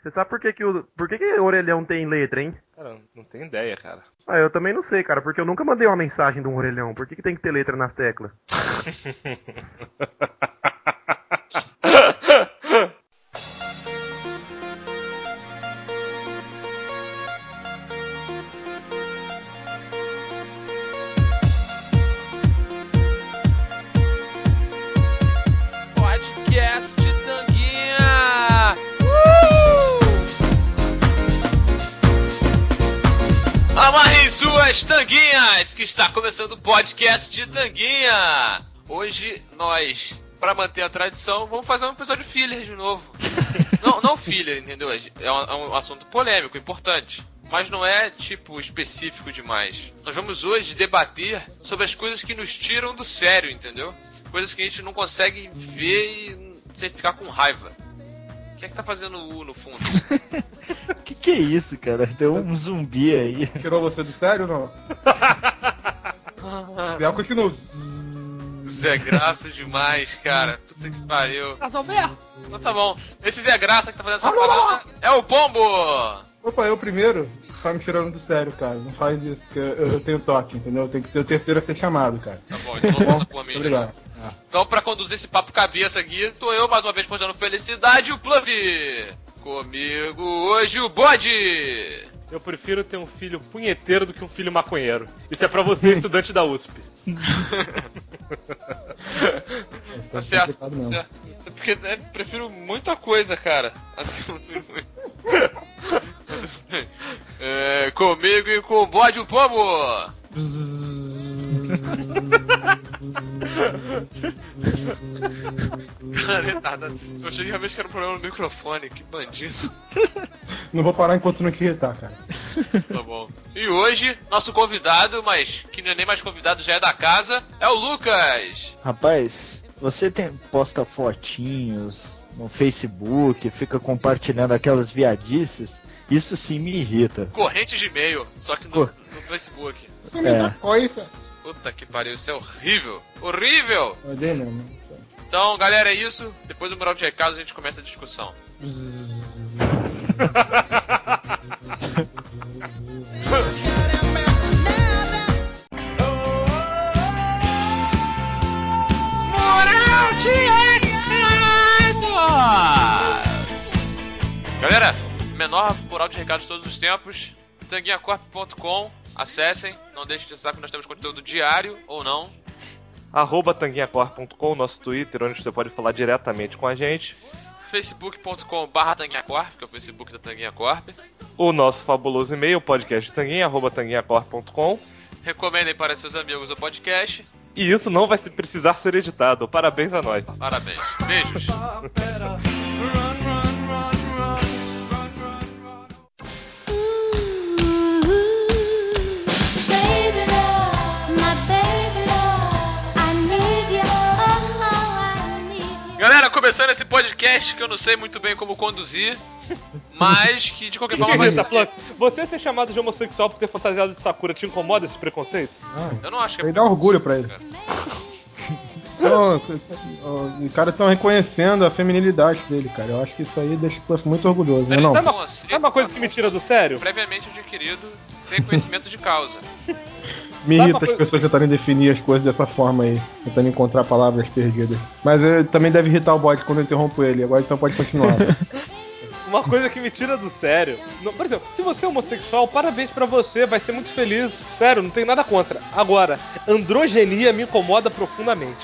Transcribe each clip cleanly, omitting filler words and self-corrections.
Você sabe por que o orelhão tem letra, hein? Cara, não tenho ideia, cara. Ah, eu também não sei, cara, porque eu nunca mandei uma mensagem de um orelhão. Por que tem que ter letra nas teclas? Podcast de Tanguinha! Amarrem suas tanguinhas, que está começando o podcast de Tanguinha! Hoje nós, para manter a tradição, vamos fazer um episódio filler de novo. não filler, entendeu? É um assunto polêmico, importante. Mas não é, tipo, específico demais. Nós vamos hoje debater sobre as coisas que nos tiram do sério, entendeu? Coisas que a gente não consegue ver e sem ficar com raiva. O que é que tá fazendo o U no fundo? Que é isso, cara? Tem um zumbi aí. Tirou você do sério ou não? Biel continua. Zé Graça demais, cara. Puta que pariu. Alberto? Então tá bom. Esse Zé Graça que tá fazendo essa parada é o Pombo! Opa, eu primeiro? Tá me tirando do sério, cara. Não faz isso, que eu tenho toque, entendeu? Eu tenho que ser o terceiro a ser chamado, cara. Tá bom, então vamos com a minha. Obrigado. Então, pra conduzir esse papo cabeça aqui, tô eu mais uma vez postando felicidade e o Plump. Comigo hoje o Bode. Eu prefiro ter um filho punheteiro do que um filho maconheiro. Isso é pra você, estudante da USP. Tá certo, tá certo. Porque eu prefiro muita coisa, cara. Comigo e com o Bode o Pombo. Cara, retardado. Eu achei realmente que era um problema no microfone, que bandido. Não vou parar enquanto não te irritar, cara. Tá bom. E hoje, nosso convidado, mas que não é nem mais convidado, já é da casa, é o Lucas. Rapaz, você posta fotinhos no Facebook, fica compartilhando aquelas viadices, isso sim me irrita. Corrente de e-mail, só que no Facebook. Isso me dá coisa. Puta que pariu, isso é horrível. Horrível! Odeio mesmo. Então, galera, é isso. Depois do mural de recados a gente começa a discussão. Mural de recados! Galera, menor mural de recados de todos os tempos, tanguinhacorp.com, acessem, não deixem de saber que nós temos conteúdo diário ou não. @tanguinhacorp.com, nosso Twitter, onde você pode falar diretamente com a gente. facebook.com/tanguinhacorp, que é o Facebook da Tanguinha Corp. O nosso fabuloso e-mail, podcasttanguinha@tanguinhacorp.com. Recomendem para seus amigos o podcast. E isso não vai precisar ser editado. Parabéns a nós. Parabéns. Beijos. Galera, começando esse podcast que eu não sei muito bem como conduzir, mas que de qualquer forma vai ser. Você ser chamado de homossexual por ter fantasiado de Sakura te incomoda esse preconceito? Eu não acho que Aí dá orgulho pra ele. Não, os caras estão reconhecendo a feminilidade dele, cara. Eu acho que isso aí deixa o Pluff muito orgulhoso, né? Não? Sabe uma coisa que me tira do sério? Previamente adquirido, sem conhecimento de causa. Me irrita as pessoas tentarem definir as coisas dessa forma aí, tentando encontrar palavras perdidas. Mas também deve irritar o bode quando eu interrompo ele. Agora então pode continuar. Uma coisa que me tira do sério. Por exemplo, se você é homossexual, parabéns pra você, vai ser muito feliz. Sério, não tenho nada contra. Agora, androgenia me incomoda profundamente.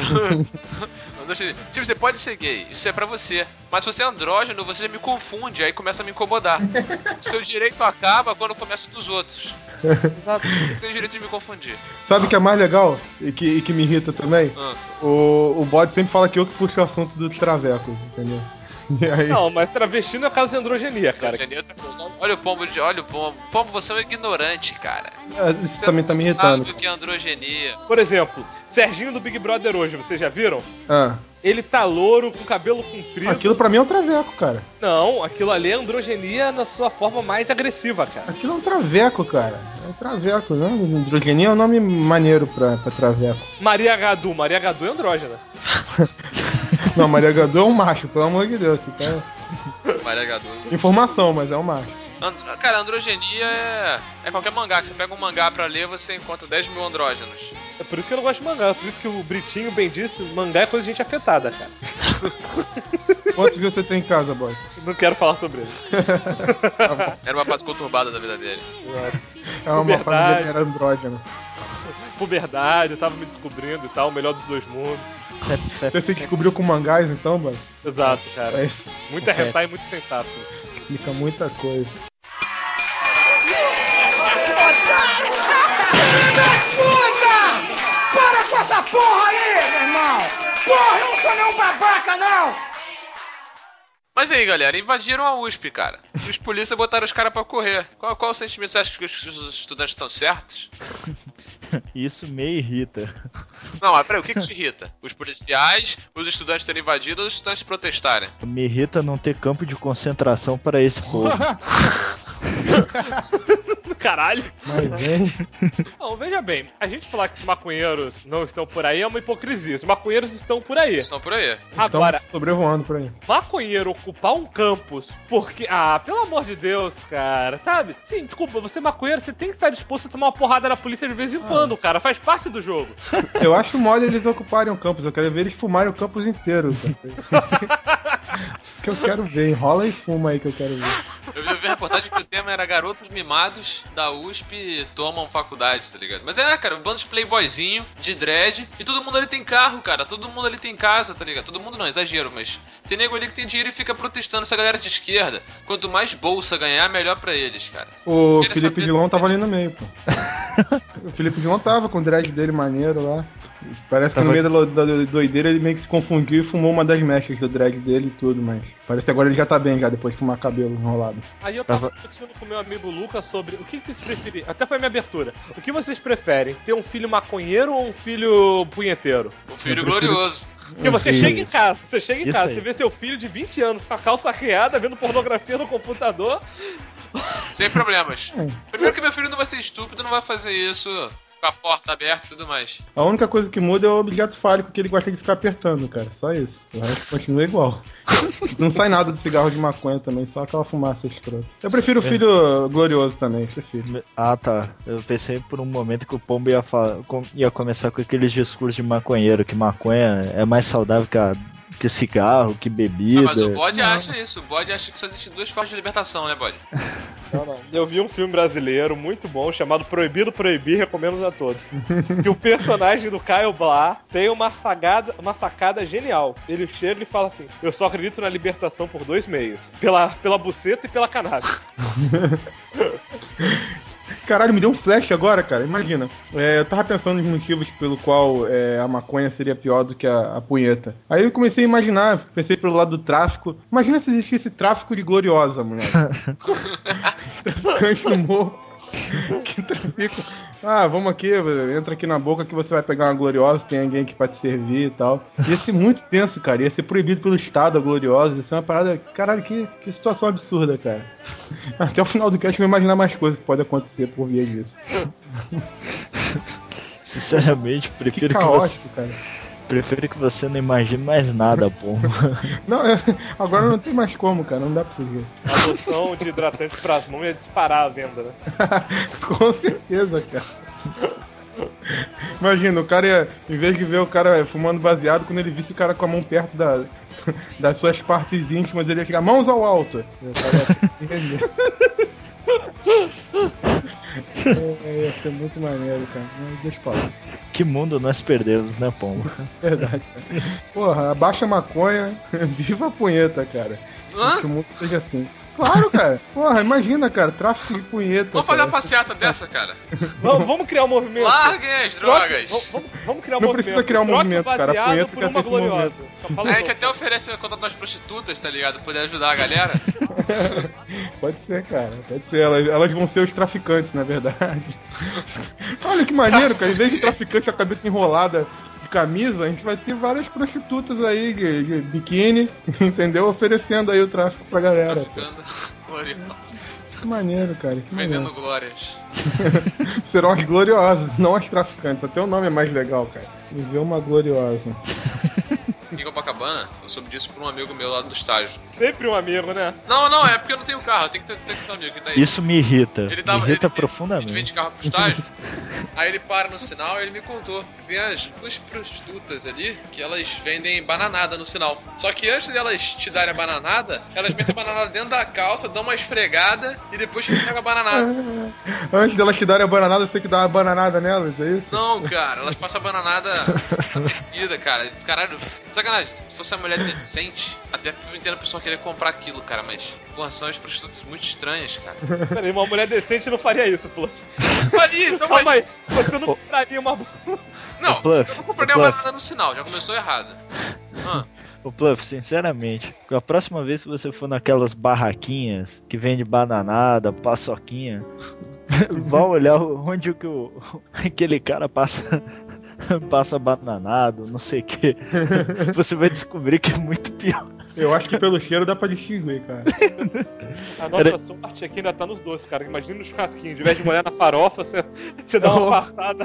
Tipo, você pode ser gay, isso é pra você. Mas se você é andrógeno, você já me confunde, aí começa a me incomodar. O seu direito acaba quando começa o dos outros. Exato. Você tem o direito de me confundir. Sabe o que é mais legal e que me irrita também? O bode sempre fala que eu que puxo o assunto do travecos, entendeu? Aí... Não, mas travesti não é caso de androgenia, cara. Olha o Pombo, olha o Pombo. Pombo, você é um ignorante, cara. Isso você também tá me irritando. Sabe o que é androgenia? Por exemplo, Serginho do Big Brother hoje, vocês já viram? Ah. Ele tá louro, com cabelo comprido. Aquilo pra mim é um traveco, cara. Não, aquilo ali é androgenia na sua forma mais agressiva, cara. Aquilo é um traveco, cara. É um traveco, né? Androgenia é um nome maneiro pra traveco. Maria Gadu é andrógena. Não, Maria Gadu é um macho, pelo amor de Deus. Então... Maria Gadu. Informação, mas é um macho. Cara, androgenia é qualquer mangá. Que você pega um mangá pra ler, você encontra 10 mil andrógenos. É por isso que eu não gosto de mangá. Por isso que o Britinho bem disse, mangá é coisa de gente afetada, cara. Quantos você tem em casa, boy? Não quero falar sobre ele. Era uma fase conturbada da vida dele. É uma família que era andrógena. Puberdade, eu tava me descobrindo e tal, o melhor dos dois mundos. Você se descobriu com mangás, então, boy? Exato, cara. É, Muita hentai e muito sentado. explica muita coisa. Para com essa porra aí, meu irmão! Porra, eu não sou nenhum babaca, não! Mas aí, galera, invadiram a USP, cara. E os polícias botaram os caras pra correr. Qual o sentimento? Você acha que os estudantes estão certos? Isso me irrita. Não, mas peraí, o que te irrita? Os policiais, os estudantes terem invadido ou os estudantes protestarem? Me irrita não ter campo de concentração para esse povo. Caralho. Mas, hein? Não, veja bem, a gente falar que os maconheiros não estão por aí é uma hipocrisia. Os maconheiros estão por aí. Estão por aí. Agora, Estão sobrevoando por aí. maconheiro ocupar um campus porque... Ah, pelo amor de Deus, cara, sabe? Sim, desculpa, você é maconheiro, você tem que estar disposto a tomar uma porrada na polícia de vez em quando, cara. Faz parte do jogo. Eu acho mole eles ocuparem o campus. Eu quero ver eles fumarem o campus inteiro. Que eu quero ver. Enrola e fuma aí que eu quero ver. Eu vi a reportagem que o tema era garotos mimados da USP tomam faculdade, tá ligado? Mas cara, um bando de playboyzinho, de dread, e todo mundo ali tem carro, cara. Todo mundo ali tem casa, tá ligado? Todo mundo não, exagero, mas tem nego ali que tem dinheiro e fica protestando essa galera de esquerda. Quanto mais bolsa ganhar, melhor pra eles, cara. O Felipe Dilon tava ali no meio, pô. O Felipe Dilon tava com o dread dele maneiro lá. Parece que no meio da doideira ele meio que se confundiu e fumou uma das mechas do dread dele e tudo, mas parece que agora ele já tá bem, já depois de fumar cabelo enrolado. Aí eu tava discutindo com meu amigo Lucas sobre o que vocês preferem. Até foi a minha abertura. O que vocês preferem? Ter um filho maconheiro ou um filho punheteiro? Um filho glorioso. Porque você chega em casa, Isso aí. você vê seu filho de 20 anos com a calça arreada, vendo pornografia no computador. Sem problemas. Primeiro que meu filho não vai ser estúpido, não vai fazer isso com a porta aberta e tudo mais. A única coisa que muda é o objeto fálico que ele gosta de ficar apertando, cara. Só isso. O resto continua igual. Não sai nada do cigarro de maconha também, só aquela fumaça escrota. Eu prefiro o filho glorioso também, prefiro. Ah, tá. Eu pensei por um momento que o Pombo ia começar com aqueles discursos de maconheiro, que maconha é mais saudável que cigarro, que bebida. Mas o Bode acha isso. O Bode acha que só existem duas formas de libertação, né, Bode? Não. Eu vi um filme brasileiro muito bom chamado Proibido Proibir, recomendo a todos. Que o personagem do Caio Blá tem uma sacada genial. Ele chega e fala assim: eu só acredito na libertação por 2 meios: pela buceta e pela cannabis. Caralho, me deu um flash agora, cara. Imagina. Eu tava pensando nos motivos pelo qual a maconha seria pior do que a punheta. Aí eu comecei a imaginar, pensei pelo lado do tráfico. Imagina se existisse tráfico de gloriosa, mulher. Traficante no morro. Que traficam. Ah, vamos aqui, entra aqui na boca que você vai pegar uma gloriosa, tem alguém aqui pra te servir e tal. Ia ser muito tenso, cara. Ia ser proibido pelo Estado a gloriosa. Ia ser uma parada. Caralho, que situação absurda, cara. Até o final do cast eu vou imaginar mais coisas que podem acontecer por via disso. Sinceramente, prefiro que você não imagine mais nada, pô. Não, agora não tem mais como, cara. Não dá pra fugir. A noção de hidratante pras mãos ia disparar a venda, né? Com certeza, cara. Imagina, o cara ia, em vez de ver o cara fumando baseado, quando ele visse o cara com a mão perto das suas partes íntimas, ele ia chegar mãos ao alto. Ia ser muito maneiro, cara. Deixa eu falar. Que mundo nós perdemos, né, Pombo? Verdade, cara. Porra, abaixa a maconha, viva a punheta, cara. Que o mundo seja assim. Claro, cara. Porra, imagina, cara, tráfico de punheta. Vamos fazer uma passeata dessa, cara. Vamos criar um movimento. Larguem as drogas. Vamos criar um movimento. Não precisa criar um movimento, cara. A punheta quer ter esse movimento. A gente até oferece contato das prostitutas, tá ligado? Poder ajudar a galera. Pode ser, cara. Pode ser. Elas vão ser os traficantes, na verdade. Olha que maneiro, cara. Em vez de traficante com a cabeça enrolada de camisa, a gente vai ter várias prostitutas aí de biquíni, entendeu? Oferecendo aí o tráfico pra galera. Que maneiro, cara. Que vendendo maneiro. glórias. Serão as gloriosas, não as traficantes. Até o nome é mais legal, cara. Viver uma gloriosa. em Copacabana, eu soube disso por um amigo meu lá do estágio. Sempre um amigo, né? Não, é porque eu não tenho carro, eu tenho que ter um amigo que tá aí. Isso me irrita. Ele Profundamente. Ele vende carro pro estágio, aí ele para no sinal e ele me contou que tem as duas prostitutas ali que elas vendem bananada no sinal. Só que antes delas te darem a bananada, elas metem a bananada dentro da calça, dão uma esfregada e depois te pegam a bananada. Antes delas te darem a bananada, você tem que dar uma bananada nelas, é isso? Não, cara, elas passam a bananada na pesquisa, cara. Caralho, sacanagem. Se fosse uma mulher decente, até eu entendo a pessoa querer comprar aquilo, cara, mas, porra, são as prostitutas muito estranhas, cara. Peraí, uma mulher decente não faria isso, pô. Faria, então, Calma mas... aí, você não compraria uma... Não, Bluff, eu não compraria uma banana no sinal, já começou errado. Ô Pluff, sinceramente, a próxima vez que você for naquelas barraquinhas que vende bananada, paçoquinha, vá olhar onde que aquele cara passa bananado, não sei o que. Você vai descobrir que é muito pior. Eu acho que pelo cheiro dá pra distinguir, cara. A nossa sorte aqui ainda tá nos doces, cara. Imagina no churrasquinho, de vez de molhar na farofa, você dá uma passada.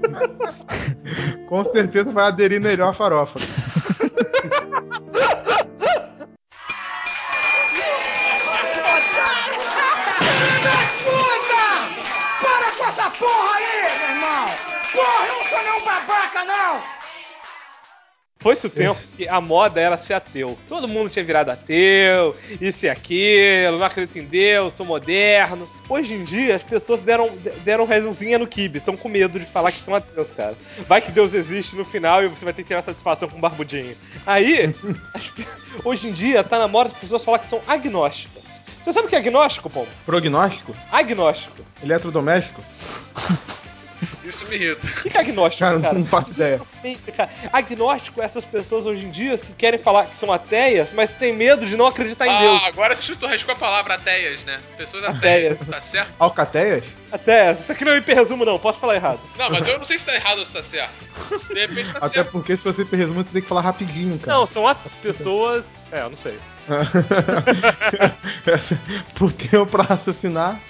Com certeza vai aderir melhor a farofa. Para com essa porra aí, meu irmão! Porra, eu não sou nenhum babaca, não! Foi-se o tempo que a moda era ser ateu. Todo mundo tinha virado ateu, isso e aquilo, não acredito em Deus, sou moderno. Hoje em dia, as pessoas deram razãozinha no quibe, estão com medo de falar que são ateus, cara. Vai que Deus existe no final e você vai ter que ter a satisfação com um barbudinho. Aí, hoje em dia, tá na moda as pessoas falar que são agnósticas. Você sabe o que é agnóstico, Pombo? Prognóstico? Agnóstico. Eletrodoméstico? Isso me irrita. O que é agnóstico, cara? Não faço ideia. Cara, agnóstico é essas pessoas hoje em dia que querem falar que são ateias, mas têm medo de não acreditar em Deus. Agora você chutou com a palavra ateias, né? Pessoas ateias, tá certo? Alcateias? Ateias. Isso aqui não é hiperresumo, não. Posso falar errado. Não, mas eu não sei se tá errado ou se tá certo. De repente tá Até certo. porque se você hiperresumo, você tem que falar rapidinho, cara. Não, são pessoas... eu não sei. Por tempo pra raciocinar.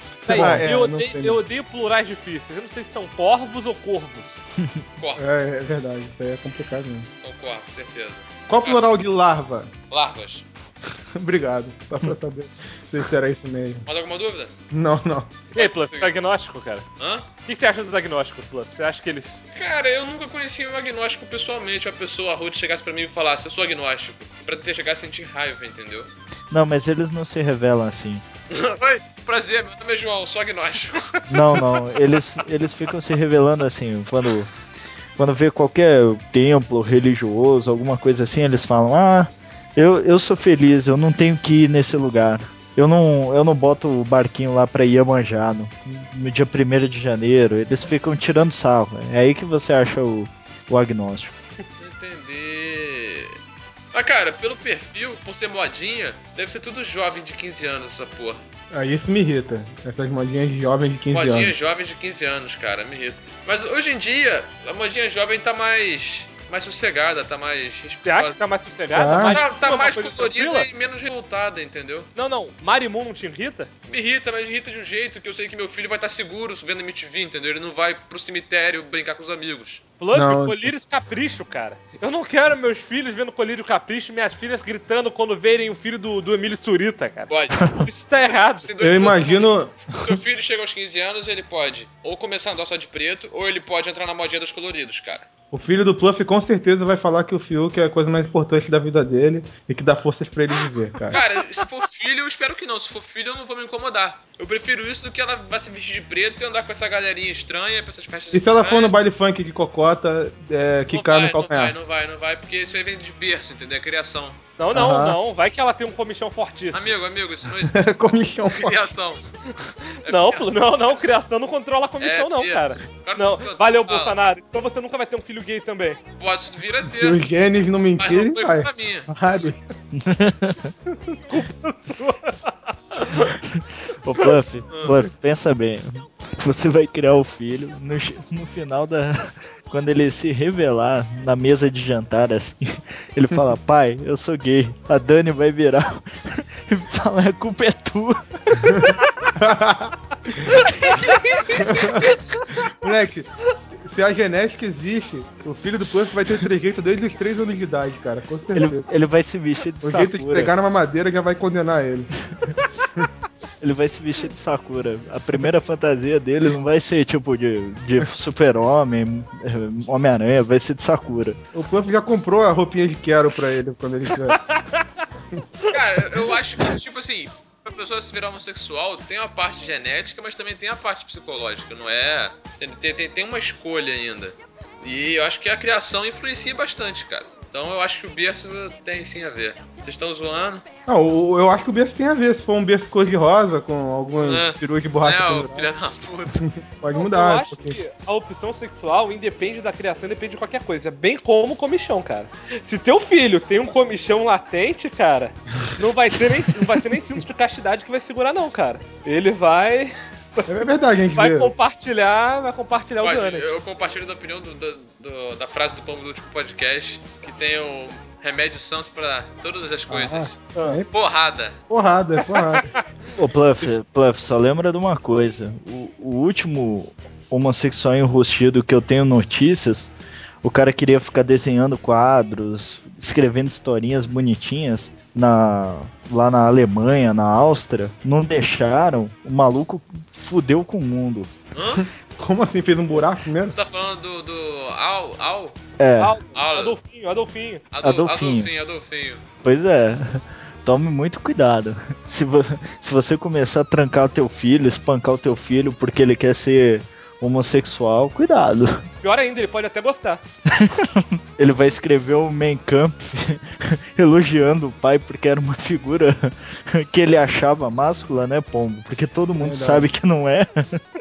Eu odeio plurais difíceis. Eu não sei se são corvos ou corvos. Corvos. É verdade, isso aí é complicado mesmo. São corvos, certeza. Qual o plural de larva? Larvas. Obrigado, só pra saber se era isso mesmo. Mais alguma dúvida? Não. E aí, Pluff, você é agnóstico, cara? Hã? O que você acha dos agnósticos, Pluff? Você acha que eles... Cara, eu nunca conheci um agnóstico pessoalmente. Uma pessoa rude chegasse pra mim e falasse, eu sou agnóstico. Pra ter chegasse a sentir raiva, entendeu? Não, mas eles não se revelam assim. Oi, prazer, meu nome é João, sou agnóstico. Não, eles ficam se revelando assim, quando vê qualquer templo religioso, alguma coisa assim, eles falam, eu sou feliz, eu não tenho que ir nesse lugar. Eu não boto o barquinho lá pra Iemanjá no dia 1º de janeiro. Eles ficam tirando sarro. É aí que você acha o agnóstico. Entender. Ah, cara, pelo perfil, por ser modinha, deve ser tudo jovem de 15 anos essa porra. Isso me irrita. Essas modinhas de jovens de 15 Modinhas anos. jovens de 15 anos, cara, me irrita. Mas hoje em dia, a modinha jovem tá mais sossegada, tá mais... Você acha que tá mais sossegada? Tá mais colorida e menos revoltada, entendeu? Não. Marimun não te irrita? Me irrita, mas irrita de um jeito que eu sei que meu filho vai estar seguro vendo MTV, entendeu? Ele não vai pro cemitério brincar com os amigos. Pluff, Não. Colírio Capricho, cara. Eu não quero meus filhos vendo Colírio Capricho e minhas filhas gritando quando verem o filho do Emílio Surita, cara. Pode. Isso tá errado. Eu imagino... Se o seu filho chega aos 15 anos, ele pode ou começar a andar só de preto, ou ele pode entrar na modinha dos coloridos, cara. O filho do Pluff com certeza vai falar que o Fiuk é a coisa mais importante da vida dele e que dá forças pra ele viver, cara. Cara, se for filho, eu espero que não. Se for filho, eu não vou me incomodar. Eu prefiro isso do que ela vai se vestir de preto e andar com essa galerinha estranha, pra essas festas E se ela for no estranhas. baile funk de cocota, quicar no calcanhar? Não vai, porque isso aí vem de berço, entendeu? É criação. Não. Vai que ela tem um comichão fortíssimo. Amigo, isso não existe. Comichão. Criação. É Não, criação. criação não controla a comichão, não, berço. cara. Claro Não, que não. valeu, Fala. Bolsonaro. Então você nunca vai ter um filho gay também. Posso vir a ter. Se os genes não Mas mentirem, não foi vai. culpa minha. Rádio. Ô Pluff, pensa bem. Você vai criar o filho no final quando ele se revelar na mesa de jantar, assim, ele fala, pai, eu sou gay. A Dani vai virar e falar, a culpa é tua. Moleque, se a genética existe, o filho do Puff vai ter o trejeito desde os 3 anos de idade, cara, com certeza. Ele vai se vestir de O Sakura. jeito de pegar numa madeira já vai condenar ele. Ele vai se vestir de Sakura. A primeira fantasia dele não vai ser tipo de super-homem, Homem-Aranha, vai ser de Sakura. O Puff já comprou a roupinha de Quero pra ele quando ele tiver. Cara, eu acho que, tipo assim, pra pessoa se virar homossexual, tem uma parte genética, mas também tem a parte psicológica, não é? Tem uma escolha ainda. E eu acho que a criação influencia bastante, cara. Então eu acho que o berço tem sim a ver. Vocês estão zoando? Não, eu acho que o berço tem a ver. Se for um berço cor-de-rosa, com algumas peruas de borracha Não, pendurada, filha da puta. pode Eu mudar. acho que a opção sexual independe da criação, independe de qualquer coisa. Bem como o comichão, cara. Se teu filho tem um comichão latente, cara, não vai ser nem cinto de castidade que vai segurar, não, cara. Ele vai É verdade, a gente vê. compartilhar o Pode, dano. eu compartilho da opinião da frase do Pombo do último podcast, que tem um remédio santo pra todas as coisas. Porrada. Porrada. Ô, Pluff, só lembra de uma coisa. O último homossexual enrustido que eu tenho notícias, o cara queria ficar desenhando quadros, escrevendo historinhas bonitinhas lá na Alemanha, na Áustria. Não deixaram, o maluco fudeu com o mundo. Hã? Como assim? Fez um buraco mesmo? Você tá falando do Al? É, Adolfinho. Adolfinho. pois é. Tome muito cuidado. Se você começar a trancar o teu filho, espancar o teu filho porque ele quer ser homossexual, cuidado. Pior ainda, ele pode até gostar. Ele vai escrever o Mein Kampf elogiando o pai porque era uma figura que ele achava máscula, né, Pombo? Porque todo mundo sabe que não é.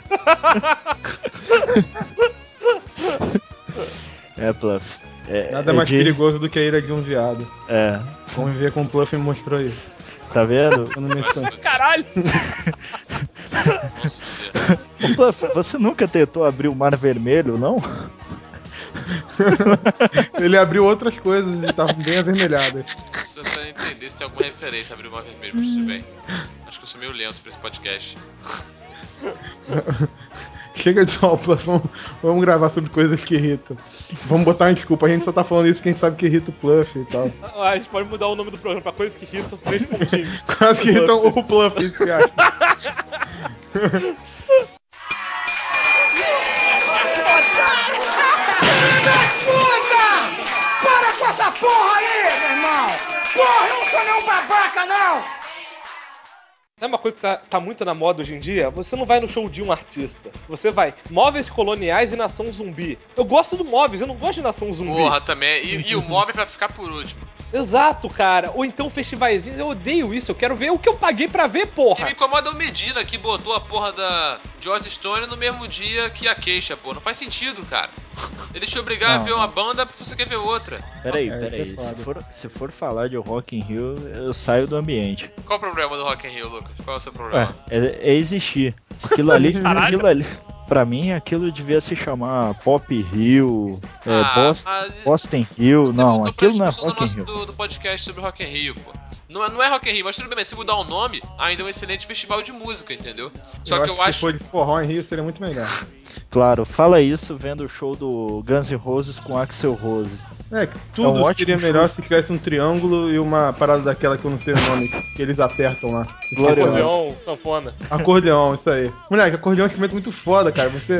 Pluff. Nada mais perigoso do que a ira de um viado. É. Vamos ver como o Pluff mostrou isso. Tá vendo? Eu não me escondo. Caralho! Nossa, Ô, Pluff, você nunca tentou abrir o Mar Vermelho, não? Ele abriu outras coisas e estavam bem avermelhadas. Só pra entender se tem alguma referência a abrir o Mar Vermelho pra você bem. Acho que eu sou meio lento pra esse podcast. Chega de sol, vamos gravar sobre coisas que irritam. Vamos botar uma desculpa, a gente só tá falando isso porque a gente sabe que irrita o Pluff e tal. A gente pode mudar o nome do programa pra coisas que irritam 3 pontinhos. Quase que irritam o Pluff, isso que acha. Puta! Para com essa porra aí, meu irmão! Porra, eu não sou nenhum babaca, não! Sabe uma coisa que tá muito na moda hoje em dia? Você não vai no show de um artista. Você vai móveis coloniais e nação zumbi. Eu gosto do móveis, eu não gosto de nação zumbi. Porra, também. E o mob vai ficar por último. Exato, cara. Ou então festivaizinhos. Eu odeio isso. Eu quero ver o que eu paguei pra ver, E porra. me incomoda o Medina, que botou a porra da Joss Stone no mesmo dia que a queixa, pô. Não faz sentido, cara. Ele te obrigar a ver uma banda porque você quer ver outra. Peraí. isso é foda. Se for falar de Rock in Rio, eu saio do ambiente. Qual o problema do Rock in Rio, Lucas? Qual é o seu problema? É existir. Aquilo ali, pra mim, aquilo devia se chamar Pop Rio, Boston Rio. Você Não, voltou aquilo pra não é discussão Rock in Rio. do podcast sobre Rock in Rio, pô. Não é Rock in Rio, mas tudo bem, mas se mudar o nome, ainda é um excelente festival de música, entendeu? Só que eu acho... Se for de forró em Rio, seria muito melhor. Claro, fala isso vendo o show do Guns N' Roses com Axl Rose. Tudo um ótimo seria melhor show. se tivesse um triângulo e uma parada daquela que eu não sei o nome, que eles apertam lá. Glorioso. Acordeon, sanfona. Acordeão, isso aí. Moleque, acordeão é um instrumento muito foda, cara. Você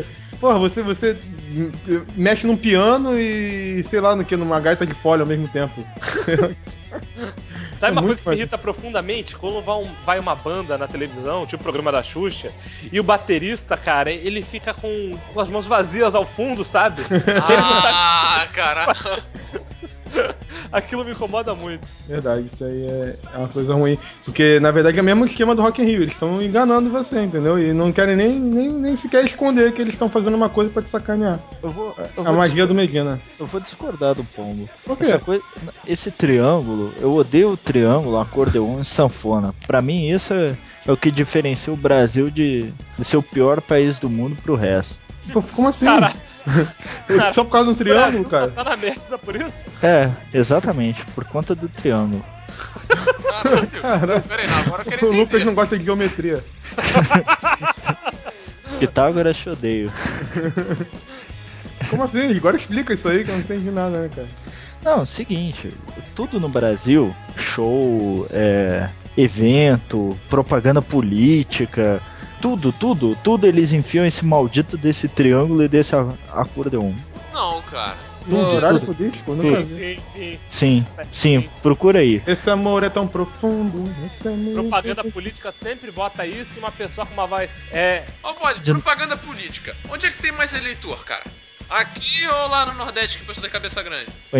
mexe num piano e, sei lá, numa gaita de folha ao mesmo tempo. Sabe uma muito coisa que me irrita profundamente? Quando vai uma banda na televisão, tipo o programa da Xuxa, e o baterista, cara, ele fica com as mãos vazias ao fundo, sabe? Ah, cara. Aquilo me incomoda muito. Verdade, isso aí é uma coisa ruim. Porque, na verdade, é o mesmo esquema do Rock in Rio. Eles estão enganando você, entendeu? E não querem nem sequer esconder que eles estão fazendo uma coisa pra te sacanear. A magia do Medina. Eu vou discordar do Pombo. Por quê? Esse triângulo, eu odeio o triângulo, acordeon e sanfona. Pra mim, isso é o que diferencia o Brasil de ser o pior país do mundo pro resto. Pô, como assim? Caralho. Só por causa do triângulo, cara? Tá na merda por isso? Exatamente, por conta do triângulo. Caralho. Peraí, não, agora eu quero O entender. Lucas não gosta de geometria. Pitágoras te odeio. Como assim? Agora explica isso aí que eu não entendi nada, né, cara? Não, seguinte, tudo no Brasil, show, evento, propaganda política, tudo eles enfiam esse maldito desse triângulo e desse acordeon. Não, cara. Horário político? Eu nunca vi. Sim, procura aí. Esse amor é tão profundo. Esse amor Propaganda política sempre bota isso e uma pessoa com uma voz. Ó, pode, propaganda política. Onde é que tem mais eleitor, cara? Aqui ou lá no Nordeste que o pessoal tem cabeça grande? O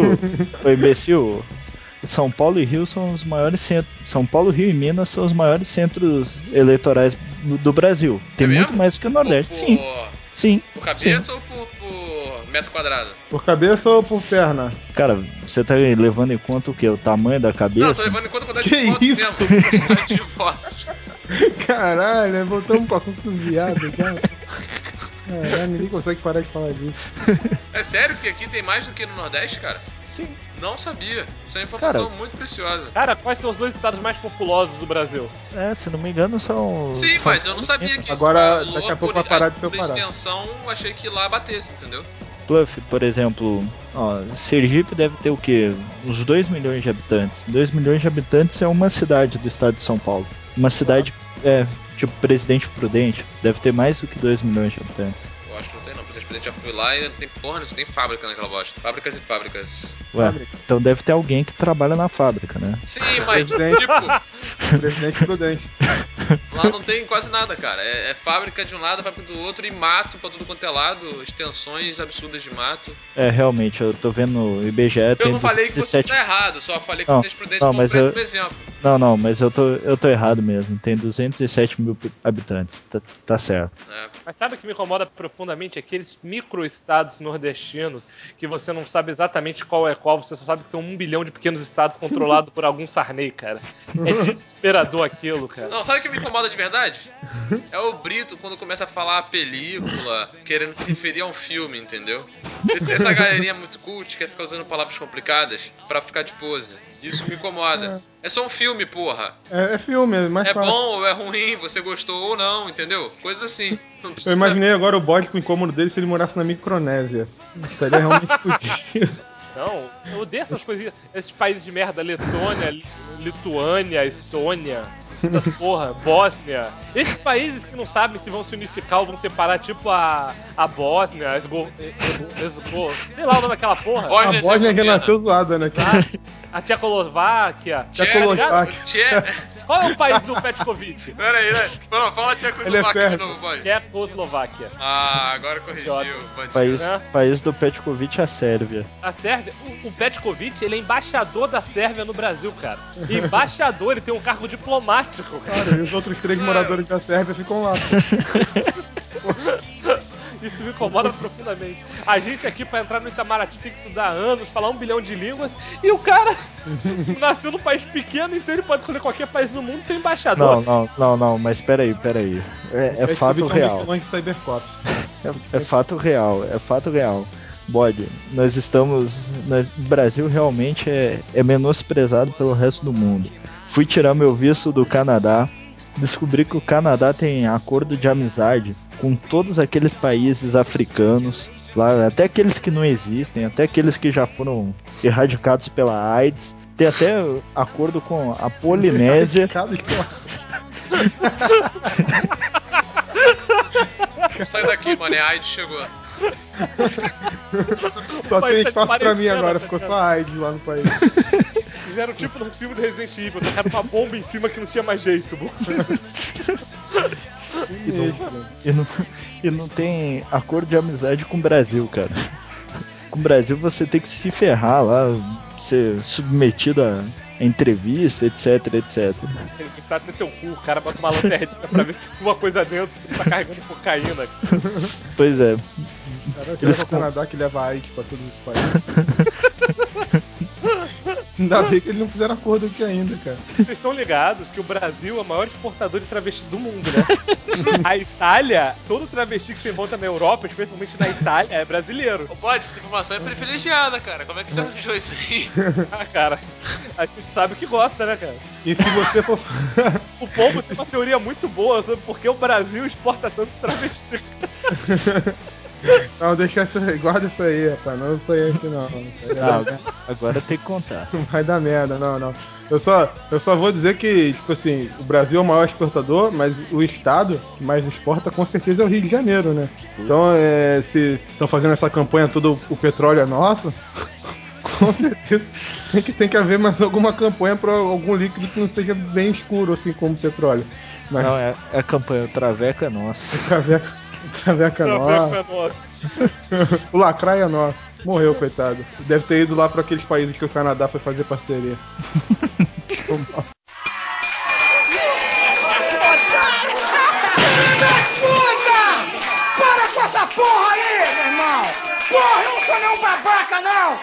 imbecil, São Paulo e Rio são os maiores centros. São Paulo, Rio e Minas são os maiores centros eleitorais do Brasil. Tem muito mais que o Nordeste. Sim. Por cabeça ou por metro quadrado? Por cabeça ou por perna? Cara, você tá levando em conta o quê? O tamanho da cabeça? Não, tô levando em conta a quantidade de votos mesmo. Quantidade de votos. Caralho, voltamos pro assunto do viado já. Caralho, ninguém consegue parar de falar disso. É sério que aqui tem mais do que no Nordeste, cara? Sim. Não sabia. Isso é uma informação muito preciosa. Cara, quais são os 2 estados mais populosos do Brasil? Se não me engano são... Sim, mas eu não sabia que isso agora, falou daqui a pouco vai parar de ser por parado. extensão, achei que lá batesse, entendeu? Pluff, por exemplo, Sergipe deve ter o quê? Uns 2 milhões de habitantes. 2 milhões de habitantes é uma cidade do estado de São Paulo. Uma cidade, tipo Presidente Prudente, deve ter mais do que 2 milhões de habitantes. Eu acho que não tem não, porque já fui lá e não tem porra, não tem fábrica naquela bosta. Fábricas e fábricas. Ué, então deve ter alguém que trabalha na fábrica, né? Sim, mas Presidente Prudente. lá não tem quase nada, cara. É fábrica de um lado, fábrica do outro e mato pra tudo quanto é lado, extensões absurdas de mato. Realmente, eu tô vendo no IBGE, eu não falei que você tá errado, só falei que o Presidente Prudente foi um péssimo exemplo. Não, mas eu tô errado mesmo. Tem 207 mil habitantes, tá certo. Mas sabe o que me incomoda profundamente? Aqueles micro-estados nordestinos que você não sabe exatamente qual é qual, você só sabe que são 1 bilhão de pequenos estados controlados por algum Sarney, cara. É desesperador aquilo, cara. Não, sabe o que me incomoda de verdade? É o Brito quando começa a falar a película, querendo se referir a um filme, entendeu? Essa galerinha muito cult quer ficar usando palavras complicadas pra ficar de pose. Isso me incomoda. É só um filme, porra. É filme, é mais fácil. É bom ou é ruim, você gostou ou não, entendeu? Coisas assim. Não precisa... Eu imaginei agora o bode com o incômodo dele se ele morasse na Micronésia. Estaria realmente fudido. Não, eu odeio essas coisinhas. Esses países de merda, Letônia, Lituânia, Estônia, essas porra, Bósnia. Esses países que não sabem se vão se unificar ou vão separar, tipo a Bósnia, sei lá o nome daquela porra. A Bósnia renasceu zoada, né? A Tchecoslováquia. Qual é o país do Petkovic? Pera aí, né? Fala Tchecoslováquia de novo, pode. Tchecoslováquia. Agora corrigiu, bandido. País do Petkovic é a Sérvia. A Sérvia? O Petkovic, ele é embaixador da Sérvia no Brasil, cara. Embaixador, ele tem um cargo diplomático. Cara, e os outros 3 moradores da Sérvia ficam lá. Isso me incomoda profundamente. A gente aqui, pra entrar no Itamaraty, tem que estudar anos, falar 1 bilhão de línguas, e o cara nasceu num país pequeno, então ele pode escolher qualquer país no mundo ser embaixador. Não, mas peraí. É fato real. É fato real. Bode, o Brasil realmente é menosprezado pelo resto do mundo. Fui tirar meu visto do Canadá, descobri que o Canadá tem acordo de amizade com todos aqueles países africanos, lá, até aqueles que não existem, até aqueles que já foram erradicados pela AIDS. Tem até acordo com a Polinésia. Sai daqui, mano, a AIDS chegou. Só tem espaço pra mim agora, ficou só a AIDS lá no país. Fizeram tipo no filme do Resident Evil, tacaram uma bomba em cima que não tinha mais jeito. E não tem acordo de amizade com o Brasil, cara. Com o Brasil você tem que se ferrar lá, ser submetido a entrevista, etc. Ele precisa ter teu cu, o cara bota uma lanterna pra ver se tem alguma coisa dentro, se ele tá carregando cocaína. Pois é. Eles o Canadá que leva AIDS pra todos os países. Ainda bem que eles não fizeram acordo aqui ainda, cara. Vocês estão ligados que o Brasil é o maior exportador de travesti do mundo, né? A Itália, todo travesti que você encontra na Europa, especialmente na Itália, é brasileiro. Pode, essa informação é privilegiada, cara. Como é que você arranjou isso aí? Cara, a gente sabe o que gosta, né, cara? E se você for... O povo tem uma teoria muito boa sobre por que o Brasil exporta tantos travestis. Não, deixa essa. Guarda isso aí, rapaz. Não isso aí aqui não. Isso aí Agora tem que contar. não vai dar merda, não. Eu só vou dizer que, tipo assim, o Brasil é o maior exportador, mas o estado que mais exporta com certeza é o Rio de Janeiro, né? Então, se estão fazendo essa campanha, todo o petróleo é nosso, com certeza tem que haver mais alguma campanha para algum líquido que não seja bem escuro, assim como o petróleo. Mas Não, é a campanha, o Traveco é nosso. Traveca nossa. O lacraia é nosso. Morreu, coitado. Deve ter ido lá para aqueles países que o Canadá foi fazer parceria. Puta! Para com essa porra aí, meu irmão! Porra, eu não sou nenhum babaca, não!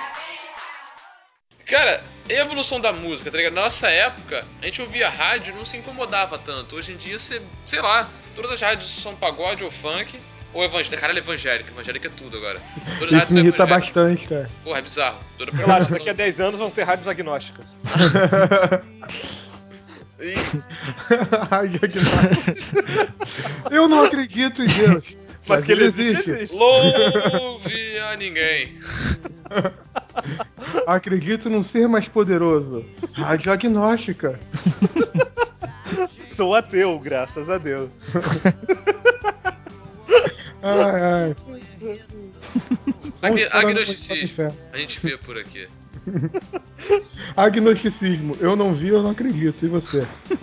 Cara, e a evolução da música, tá ligado? Na nossa época, a gente ouvia rádio e não se incomodava tanto. Hoje em dia, sei lá, todas as rádios são pagode ou funk, ou evangélica. Caralho, evangélica. Evangélica é tudo agora. Todas as Isso me irrita evangélicas. bastante, cara. Porra, é bizarro. Toda Eu acho que daqui a 10 anos vão ter rádios agnósticas. Rádio agnóstico. Eu não acredito em Deus. Mas que ele existe. Louve a ninguém. Acredito num ser mais poderoso. Rádio agnóstica. Sou ateu, graças a Deus. Ai. Agnosticismo. A gente vê por aqui. Agnosticismo. Eu não vi, eu não acredito. E você?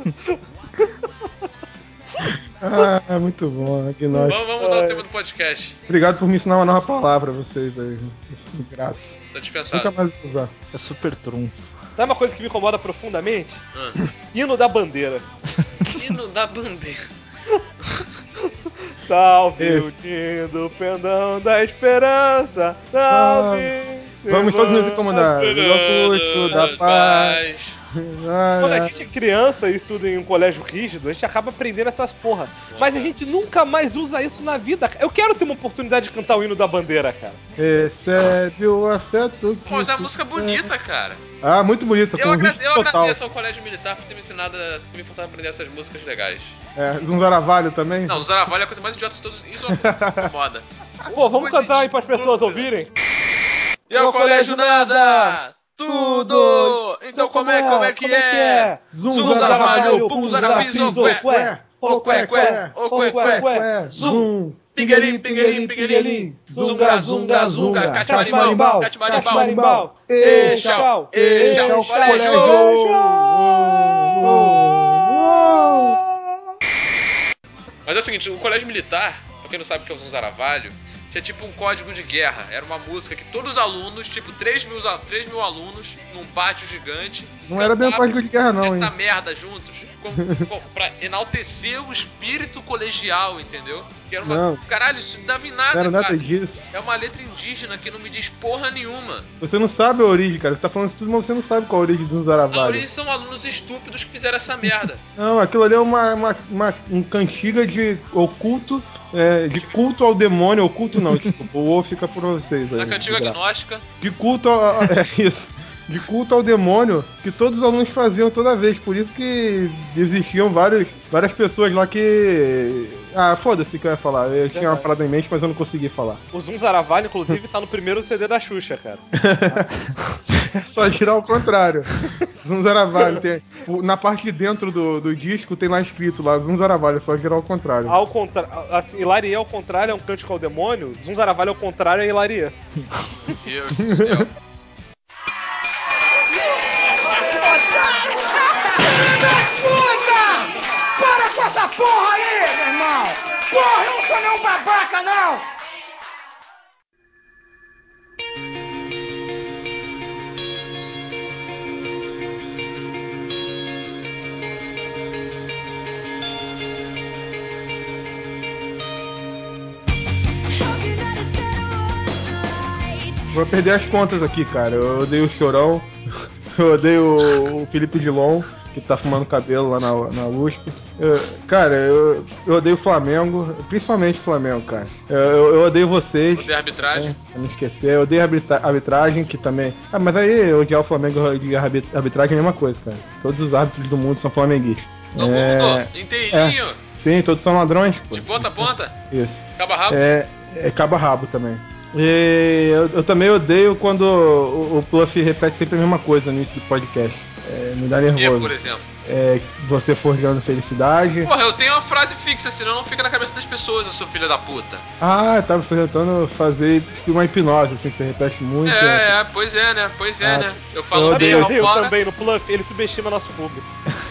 Ah, muito bom. Agnóstico. Vamos mudar o tema do podcast. Obrigado por me ensinar uma nova palavra, vocês aí. Muito grato. Tá dispensado. Nunca mais vou usar. É super trunfo. Sabe uma coisa que me incomoda profundamente? Ah. Hino da bandeira. Hino da bandeira. Salve Esse. o lindo pendão da esperança. Salve. Vamos todos nos incomodar. O Augusto da paz. Quando a gente é criança e estuda em um colégio rígido, a gente acaba aprendendo essas porra. Mas a gente nunca mais usa isso na vida. Eu quero ter uma oportunidade de cantar o hino da bandeira, cara. Recebe o afeto que... Pô, mas é uma música bonita, cara. Ah, muito bonita. Eu com um ritmo total. agradeço ao colégio militar por ter me ensinado, me forçado a aprender essas músicas legais. Zunzaravalho também? Não, o Zaravalho é a coisa mais idiota de todos. Isso é uma coisa que me incomoda. Pô, vamos cantar aí pras pessoas ouvirem? E ao colégio nada! Tudo! Então como é que é? Zunzaravalho, pum, zarapiso, cué, o cué, zum, pinguelim, pinguelim, pinguelim, zunga, zunga, zunga, cate-marimbau, cate-marimbau, tchau, colégio! Mas é o seguinte, o colégio militar, pra quem não sabe o que é o Zunzaravalho, tinha tipo um código de guerra. Era uma música que todos os alunos, tipo 3 mil alunos, num pátio gigante, Não era bem um código de guerra, não, essa hein? merda juntos, pra enaltecer o espírito colegial, entendeu? Que era uma... Não. Caralho, isso não dava em nada, Não era nada cara. disso. É uma letra indígena que não me diz porra nenhuma. Você não sabe a origem, cara. Você tá falando isso tudo, mas você não sabe qual a origem do A Zunzaravalho. origem são alunos estúpidos que fizeram essa merda. Não, aquilo ali é um cantiga de oculto, de culto ao demônio. Oculto não, desculpa. O O fica por vocês aí. Na cantiga agnóstica. De culto ao... É isso. De culto ao demônio que todos os alunos faziam toda vez. Por isso que existiam várias pessoas lá que... Ah, foda-se que eu ia falar. Eu tinha uma parada em mente, mas eu não consegui falar. O Zunzaravalho, inclusive, tá no primeiro CD da Xuxa, cara. É só girar ao contrário. Zunzaravalho. Na parte de dentro do disco tem lá escrito lá, Zunzaravalho, é só girar ao contrário. Ao contrário, assim, Hilarie ao contrário é um cântico ao demônio, Zunzaravalho ao contrário é Hilarie. Meu Deus do céu. Puta! Para com essa porra aí, meu irmão! Porra, eu não sou nenhum babaca, não! Vou perder as contas aqui, cara. Eu odeio o Chorão. Eu odeio o Felipe Dilon, que tá fumando cabelo lá na USP. Eu odeio o Flamengo, principalmente o Flamengo, cara. Eu odeio vocês. Odeio a arbitragem. Pra não esquecer. Eu odeio a arbitragem, que também... Ah, mas aí odiar o Flamengo e a arbitragem é a mesma coisa, cara. Todos os árbitros do mundo são flamenguistas. Do mundo, inteirinho. Sim, todos são ladrões, pô. De ponta a ponta. Isso. Cabo a rabo. é cabo a rabo também. E eu também odeio quando o Pluff repete sempre a mesma coisa no início do podcast. Me dá nervoso. Por exemplo? Você forjando felicidade. Porra, eu tenho uma frase fixa, senão não fica na cabeça das pessoas, eu sou filho da puta. Ah, tava tentando fazer uma hipnose, assim, que você repete muito. Pois é, né? Eu falo Eu bem odeio fora. também no Pluff, ele subestima nosso público.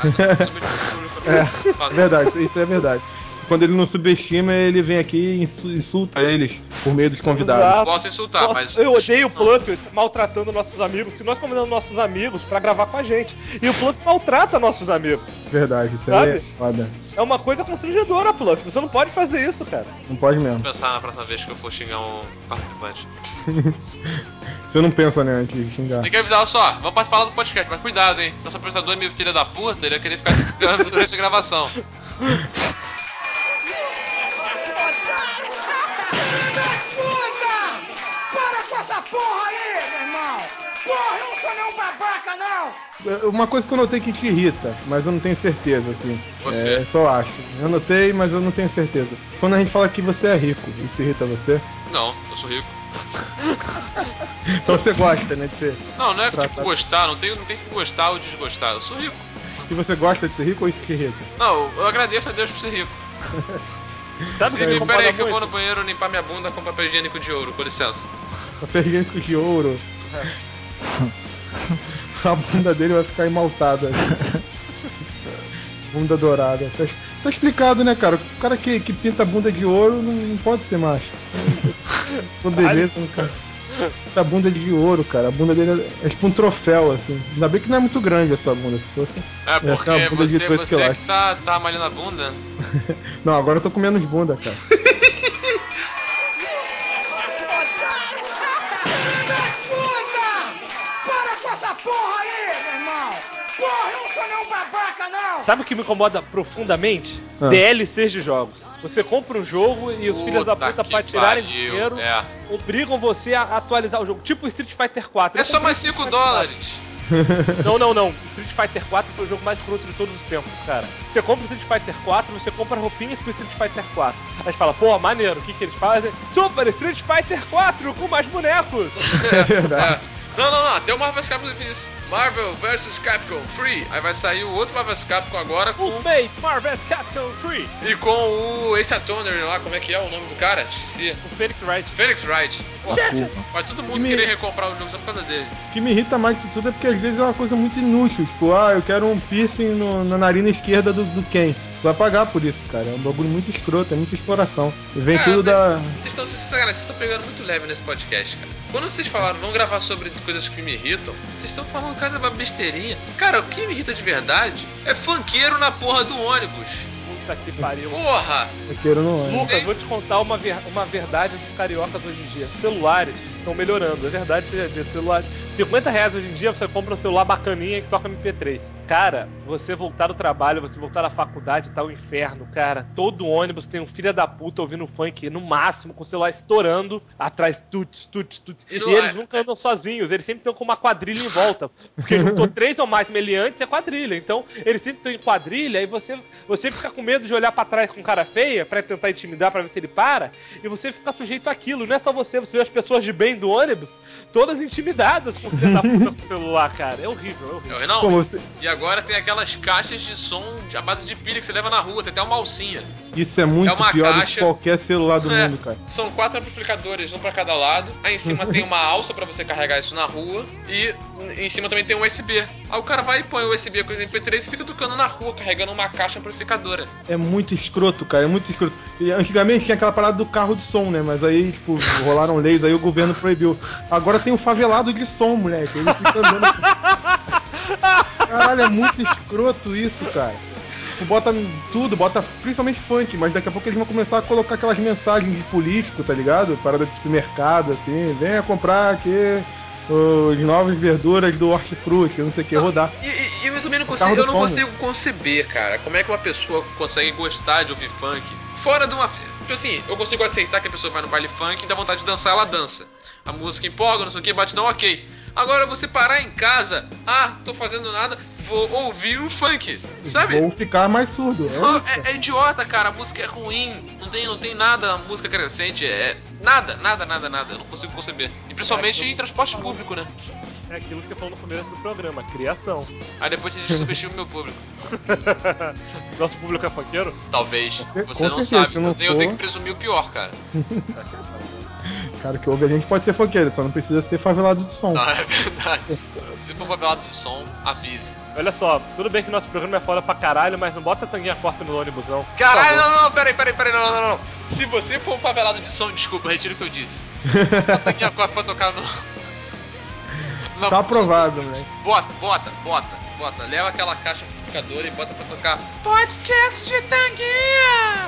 Verdade, isso é verdade. Quando ele não subestima, ele vem aqui e insulta eles por meio dos convidados. Exato. Posso insultar, mas... Eu odeio o Pluff maltratando nossos amigos, que nós convidamos nossos amigos pra gravar com a gente. E o Pluff maltrata nossos amigos. Verdade, isso Sabe? é foda. É uma coisa constrangedora, Pluff. Você não pode fazer isso, cara. Não pode mesmo. Vou pensar na próxima vez que eu for xingar um participante. Você não pensa, né, antes de xingar. Tem que avisar, só, vamos participar lá do podcast, mas cuidado, hein? Nosso apresentador é meio filho da puta, ele ia querer ficar gritando durante a gravação. Porra aí, meu irmão! Porra, eu não sou nenhum babaca, não! Uma coisa que eu notei que te irrita, mas eu não tenho certeza, assim. Você? Só acho. Eu notei, mas eu não tenho certeza. Quando a gente fala que você é rico, isso irrita você? Não, eu sou rico. Então você gosta, né, de ser... Não é tipo gostar, não tem que gostar ou desgostar, eu sou rico. Se você gosta de ser rico ou isso te irrita? Não, eu agradeço a Deus por ser rico. Sabe que Pera aí que eu vou no banheiro limpar minha bunda com papel higiênico de ouro, com licença. Papel higiênico de ouro. A bunda dele vai ficar imaltada. Bunda dourada. Tá explicado, né, cara? O cara que pinta a bunda de ouro não pode ser macho. Pô, beleza, cara. Essa bunda de ouro, cara. A bunda dele é tipo um troféu, assim. Ainda bem que não é muito grande a sua bunda. Se fosse. Porque uma bunda de 18 você quilômetros. que tá malhando a bunda. Não, agora eu tô com menos bunda, cara. Para com essa porra aí, meu irmão! Porra, eu não sou nenhum babaca, não! Sabe o que me incomoda profundamente? Ah. DLCs de jogos. Você compra um jogo e os filhos da puta, que pra tirarem pariu, dinheiro, é. obrigam você a atualizar o jogo. Tipo Street Fighter 4. É só mais $5. Não. Street Fighter 4 foi o jogo mais escroto de todos os tempos, cara. Você compra o Street Fighter 4, você compra roupinhas pro Street Fighter 4. Aí você fala, pô, maneiro, o que eles fazem? Super Street Fighter 4 com mais bonecos! É verdade. Não, até o Marvel vs Capcom fez isso. Marvel vs Capcom Free. Aí vai sair o outro Marvel vs Capcom agora com... Ultimate Marvel vs Capcom Free! E com o Ace Attorney lá, como é que é o nome do cara? Esqueci. O Phoenix Wright. Phoenix Wright. Vai todo mundo querer recomprar o jogo só por causa dele. O que me irrita mais disso tudo é porque às vezes é uma coisa muito inútil. Tipo, eu quero um piercing na narina esquerda do Ken. Tu vai pagar por isso, cara. É um bagulho muito escroto, é muita exploração. E vem tudo da... Vocês estão pegando muito leve nesse podcast, cara. Quando vocês falaram, vamos gravar sobre coisas que me irritam, vocês estão falando, cara, uma besteirinha. Cara, o que me irrita de verdade é funkeiro na porra do ônibus. Puta que pariu. Porra! Eu quero no ônibus. Lucas, vou te contar uma verdade dos cariocas hoje em dia. Celulares estão melhorando, é verdade, seja dito. Celulares, R$50 hoje em dia você compra um celular bacaninha que toca MP3. Cara, você voltar do trabalho, você voltar da faculdade, tá o inferno, cara. Todo ônibus tem um filho da puta ouvindo funk, no máximo, com o celular estourando, atrás, tuts. E eles nunca andam sozinhos, eles sempre estão com uma quadrilha em volta. Porque juntou 3 ou mais meliantes é quadrilha. Então, eles sempre estão em quadrilha e você fica com medo de olhar pra trás com cara feia pra tentar intimidar, pra ver se ele para, e você fica sujeito àquilo. Não é só você vê as pessoas de bem do ônibus, todas intimidadas com o filho da puta com o celular, cara. É horrível. Não, Como você... E agora tem aquelas caixas de som à base de pilha que você leva na rua, tem até uma alcinha. Isso é muito uma pior caixa, do que qualquer celular do mundo, cara. São 4 amplificadores, um pra cada lado. Aí em cima tem uma alça pra você carregar isso na rua. E em cima também tem um USB. Aí o cara vai e põe o USB com o MP3 e fica tocando na rua, carregando uma caixa amplificadora. É muito escroto, cara, é muito escroto. E antigamente tinha aquela parada do carro de som, né? Mas aí, tipo, rolaram leis, aí o governo proibiu. Agora tem o favelado de som, moleque. Ele fica andando... Caralho, é muito escroto isso, cara. Bota tudo, bota principalmente funk, mas daqui a pouco eles vão começar a colocar aquelas mensagens de político, tá ligado? Parada de supermercado, assim, venha comprar aqui os novas verduras do hortifruti, não sei o que, rodar. E eu também não consigo conceber, cara, como é que uma pessoa consegue gostar de ouvir funk fora de uma... Tipo assim, eu consigo aceitar que a pessoa vai no baile funk e dá vontade de dançar, ela dança. A música empolga, não sei o que, batidão, ok. Agora você parar em casa, tô fazendo nada, vou ouvir um funk, sabe? Vou ficar mais surdo. É idiota, cara, a música é ruim, não tem nada na música crescente, nada, eu não consigo conceber. E principalmente em transporte público, né? É aquilo que você falou no começo do programa, criação. Aí depois você diz que subestima o meu público. Nosso público é funkeiro? Talvez, Com você não certeza, sabe, se não eu tenho for- que presumir o pior, cara. Cara que ouve a gente pode ser funkeiro, só não precisa ser favelado de som. Não, é verdade. Se for favelado de som, avise. Olha só, tudo bem que nosso programa é foda pra caralho, mas não bota a Tanguinha Corp no ônibus, não. Por Caralho, favor. não, peraí, não. Se você for um favelado de som, desculpa, retiro o que eu disse. Bota aqui a copa pra tocar no... Tá aprovado, né? Bota. Leva aquela caixa amplificadora e bota pra tocar Podcast de Tanguinha!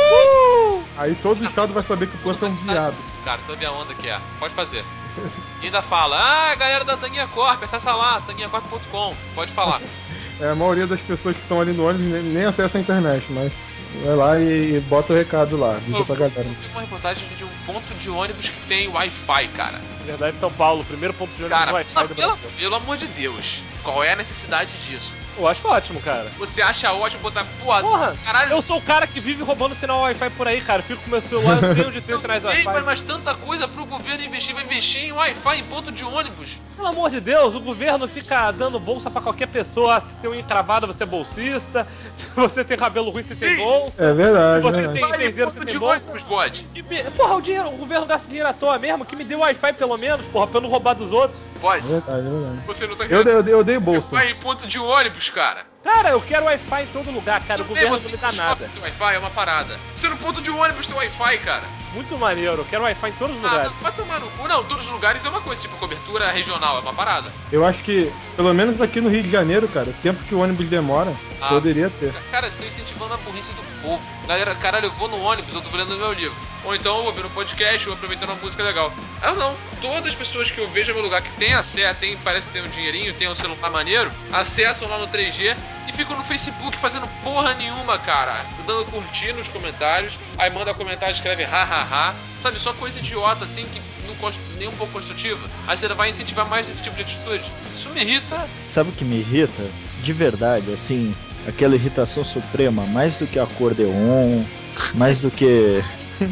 Aí todo o estado vai saber que o Planta é um viado. Cara, tu vê a onda que é. Pode fazer. E ainda fala, galera da Tanguinha Corp, acessa lá, tanguinhacorp.com. Pode falar. A maioria das pessoas que estão ali no ônibus nem acessa a internet, mas vai lá e bota o recado lá, avisa pra galera. Eu vi uma reportagem de um ponto de ônibus que tem Wi-Fi, cara. Na verdade, São Paulo, primeiro ponto de ônibus Cara, do Wi-Fi do Brasil. pelo amor de Deus, qual é a necessidade disso? Eu acho ótimo, cara. Você acha ótimo botar... Porra, caralho, eu sou o cara que vive roubando sinal Wi-Fi por aí, cara. Eu fico com meu celular, eu sei onde tem eu sinais sei, Wi-Fi. mas tanta coisa pro governo investir, vai investir em Wi-Fi em ponto de ônibus. Pelo amor de Deus, o governo fica dando bolsa pra qualquer pessoa. Se tem unha encravada, você é bolsista. Se você tem cabelo ruim, você tem bolsa. É verdade, Você né? tem Vai em laser, ponto você de tem bolsa. ônibus, bode. Porra, o governo gasta dinheiro à toa mesmo. Que me dê Wi-Fi pelo menos, porra, pra eu não roubar dos outros. Bode, É verdade. você não tá Eu dei bolsa. Vai em ponto de ônibus, cara. Cara, eu quero Wi-Fi em todo lugar, cara. O governo não me dá nada. Tem Wi-Fi é uma parada. Você no ponto de ônibus tem Wi-Fi, cara. Muito maneiro, eu quero Wi-Fi em todos os lugares. Não, vai tomar no cu. Não, todos os lugares é uma coisa, tipo cobertura regional, é uma parada. Eu acho que, pelo menos aqui no Rio de Janeiro, cara, o tempo que o ônibus demora, poderia ter. Cara, vocês estão incentivando a burrice do povo. Galera, caralho, eu vou no ônibus, eu tô lendo meu livro. Ou então eu vou ver no podcast, ou aproveitando uma música legal. Não. Todas as pessoas que eu vejo no meu lugar que tem acesso, parece que tem um dinheirinho, tem um celular maneiro, acessam lá no 3G e ficam no Facebook fazendo porra nenhuma, cara. Dando curtir nos comentários, aí manda comentário, escreve hahaha. Sabe, só coisa idiota assim que não nem um pouco construtiva. Aí você vai incentivar mais esse tipo de atitude. Isso me irrita. Sabe o que me irrita? De verdade, assim, aquela irritação suprema, mais do que acordeon, mais do que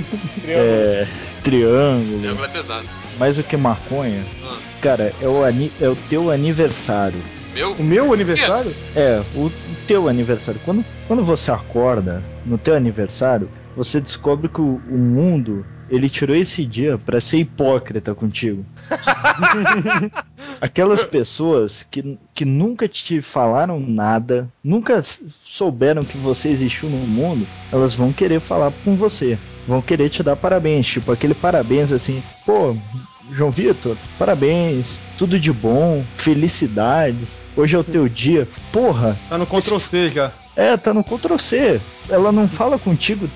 triângulo, Triângulo é pesado. mais do que maconha. Cara, é o teu aniversário. Meu? O meu aniversário? É, o teu aniversário. Quando você acorda no teu aniversário, você descobre que o mundo, ele tirou esse dia pra ser hipócrita contigo. Aquelas pessoas que nunca te falaram nada, nunca souberam que você existiu no mundo, elas vão querer falar com você, vão querer te dar parabéns, tipo aquele parabéns assim, pô, João Vitor, parabéns, tudo de bom, felicidades, hoje é o teu dia, porra. Tá no Ctrl+C já. Tá no Ctrl+C. Ela não fala contigo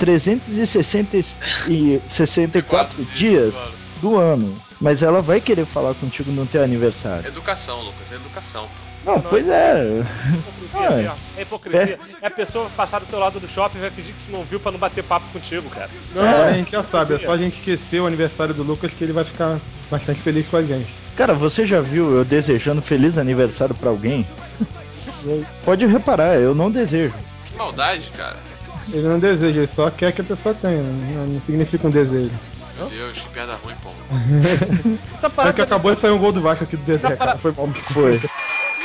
364 dias do ano. Mas ela vai querer falar contigo no teu aniversário. Educação, Lucas, é educação. Não, pois é. É hipocrisia. É a pessoa passar do teu lado do shopping e vai fingir que não viu pra não bater papo contigo, cara. Agora a gente já sabe, é só a gente esquecer o aniversário do Lucas que ele vai ficar bastante feliz com a gente. Cara, você já viu eu desejando feliz aniversário pra alguém? Pode reparar, eu não desejo. Que maldade, cara. Ele não deseja, ele só quer que a pessoa tenha, não significa um desejo. Meu Deus, que piada ruim, pô. É que acabou de sair um gol do Vasco aqui do Dedé, cara. Foi mal. Foi. Puta!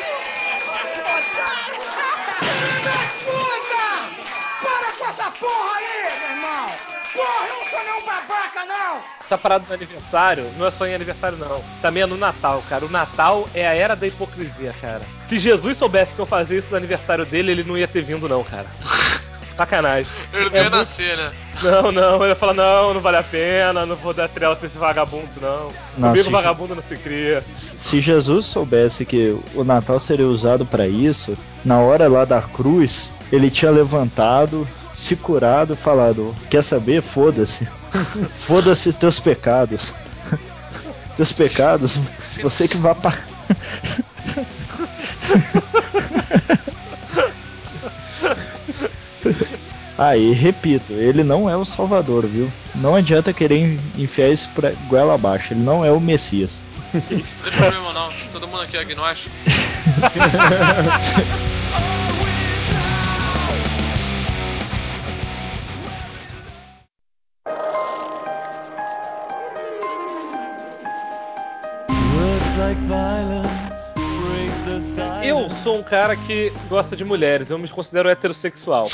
Para com essa porra aí, meu irmão! Porra, eu não sou nenhum babaca, não! Essa parada do aniversário não é só em aniversário, não. Também é no Natal, cara. O Natal é a era da hipocrisia, cara. Se Jesus soubesse que eu fazia isso no aniversário dele, ele não ia ter vindo, não, cara. Sacanagem. Ele não ia nascer, né? Não, ele ia falar, não vale a pena, não vou dar trela pra esses vagabundos, não. Comigo vagabundo não se cria. Se Jesus soubesse que o Natal seria usado pra isso, na hora lá da cruz, ele tinha levantado, se curado e falado, quer saber? Foda-se. Foda-se teus pecados. Teus pecados, você que vai pagar. E repito, ele não é o Salvador, viu? Não adianta querer enfiar isso pra goela abaixo, ele não é o Messias. Não tem problema não, todo mundo aqui é agnóstico. Eu sou um cara que gosta de mulheres, eu me considero heterossexual.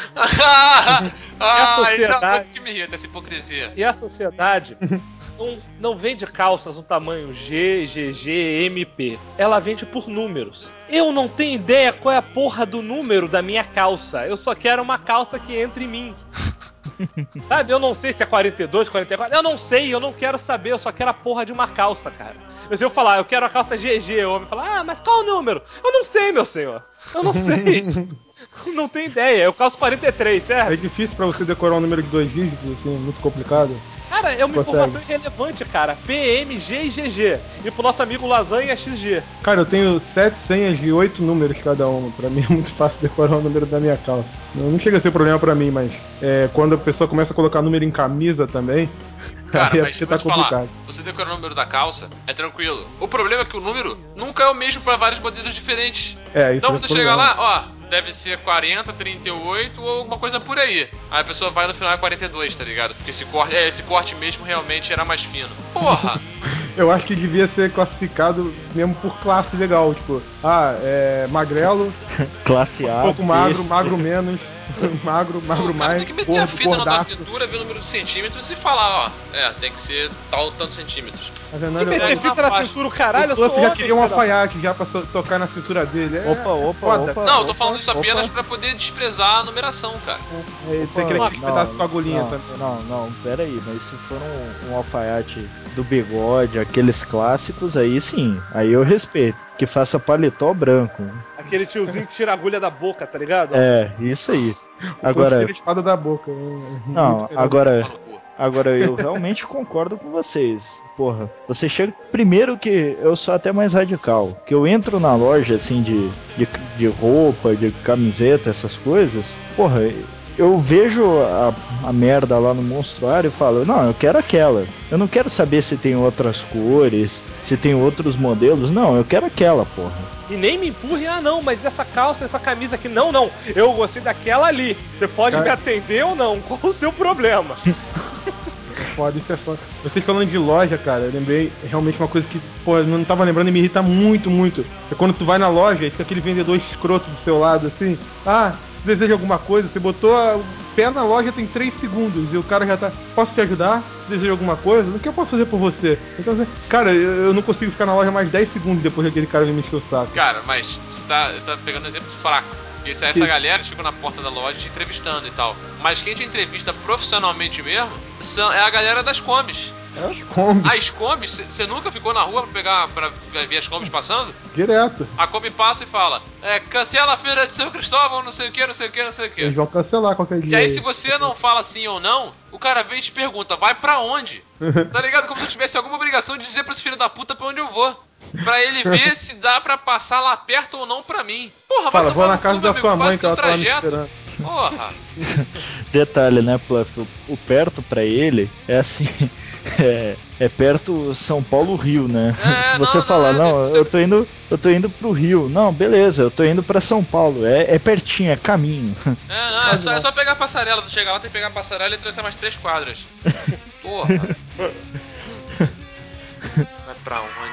Isso é uma coisa que me irrita, essa hipocrisia. E a sociedade não vende calças no tamanho G, GG, MP. Ela vende por números. Eu não tenho ideia qual é a porra do número da minha calça. Eu só quero uma calça que entre em mim. Sabe, eu não sei se é 42, 44. Eu não sei, eu não quero saber. Eu só quero a porra de uma calça, cara. Mas eu falar, eu quero a calça GG, o homem fala, mas qual o número? Eu não sei, meu senhor. Eu não sei. Não tenho ideia. Eu calço 43, certo? É difícil pra você decorar um número de 2 dígitos, assim, muito complicado. Cara, é uma informação irrelevante, cara. PM, G e GG. E pro nosso amigo Lasanha, XG. Cara, eu tenho 7 senhas de 8 números cada um. Pra mim é muito fácil decorar o número da minha calça. Não chega a ser problema pra mim, mas quando a pessoa começa a colocar número em camisa também, cara, aí mas tá complicado. Falar, você decorar o número da calça, é tranquilo. O problema é que o número nunca é o mesmo pra vários modelos diferentes. Isso então você chega lá, ó, deve ser 40, 38 ou alguma coisa por aí. Aí a pessoa vai no final é 42, tá ligado? Porque esse corte mesmo realmente era mais fino. Porra! Eu acho que devia ser classificado mesmo por classe legal, tipo, magrelo, classe A, um pouco magro, magro menos, magro mais. Tem que meter a fita na tua cintura, ver o número de centímetros e falar, ó, tem que ser tantos centímetros. Tá vendo? Que meter fita na cintura, o caralho, eu sou já queria um alfaiate já pra tocar na cintura dele. Opa. Não, eu tô falando isso apenas pra poder desprezar a numeração, cara. Você queria aquele pedaço com agulhinha também. Não, pera aí, mas se for um alfaiate do bigode, aqueles clássicos, aí sim, aí eu respeito. Que faça paletó branco. Aquele tiozinho que tira a agulha da boca, tá ligado? Isso aí. Agora. Tira a espada da boca. Não, agora eu realmente concordo com vocês. Porra, você chega. Primeiro que eu sou até mais radical. Que eu entro na loja assim de roupa, de camiseta, essas coisas. Porra, eu vejo a merda lá no monstruário e falo, não, eu quero aquela. Eu não quero saber se tem outras cores, se tem outros modelos. Não, eu quero aquela, porra. E nem me empurre, não, mas essa calça, essa camisa aqui, não. Eu gostei daquela ali. Você pode me atender ou não? Qual o seu problema? Isso é foda. Vocês falando de loja, cara, eu lembrei realmente uma coisa que, eu não tava lembrando e me irrita muito, muito. É quando tu vai na loja e fica aquele vendedor escroto do seu lado, assim. Você deseja alguma coisa, você botou o pé na loja tem 3 segundos e o cara já tá, posso te ajudar? Você deseja alguma coisa? O que eu posso fazer por você? Então, cara, eu não consigo ficar na loja mais 10 segundos depois daquele cara vir me encher o saco. Cara, mas você tá pegando um exemplo fraco. Porque essa galera chegou na porta da loja te entrevistando e tal. Mas quem te entrevista profissionalmente mesmo é a galera das combis. As combis, você nunca ficou na rua pra ver as combis passando? Direto. A Kombi passa e fala, cancela a feira de São Cristóvão, não sei o que. Eles vão cancelar qualquer dia. E aí se você não fala sim ou não, o cara vem e te pergunta, vai pra onde? Tá ligado? Como se eu tivesse alguma obrigação de dizer pra esse filho da puta pra onde eu vou. Pra ele ver se dá pra passar lá perto ou não pra mim. Porra, vai vou na casa da sua mãe que ela tá me esperando. Porra. Detalhe, né, Pluff? O perto pra ele é assim... É perto São Paulo-Rio, né? Se você falar, eu tô indo pro Rio. Não, beleza, eu tô indo pra São Paulo. É pertinho, é caminho. É só pegar a passarela. Tu chega lá, tem que pegar a passarela e atravessar mais 3 quadras. Porra. Vai pra onde?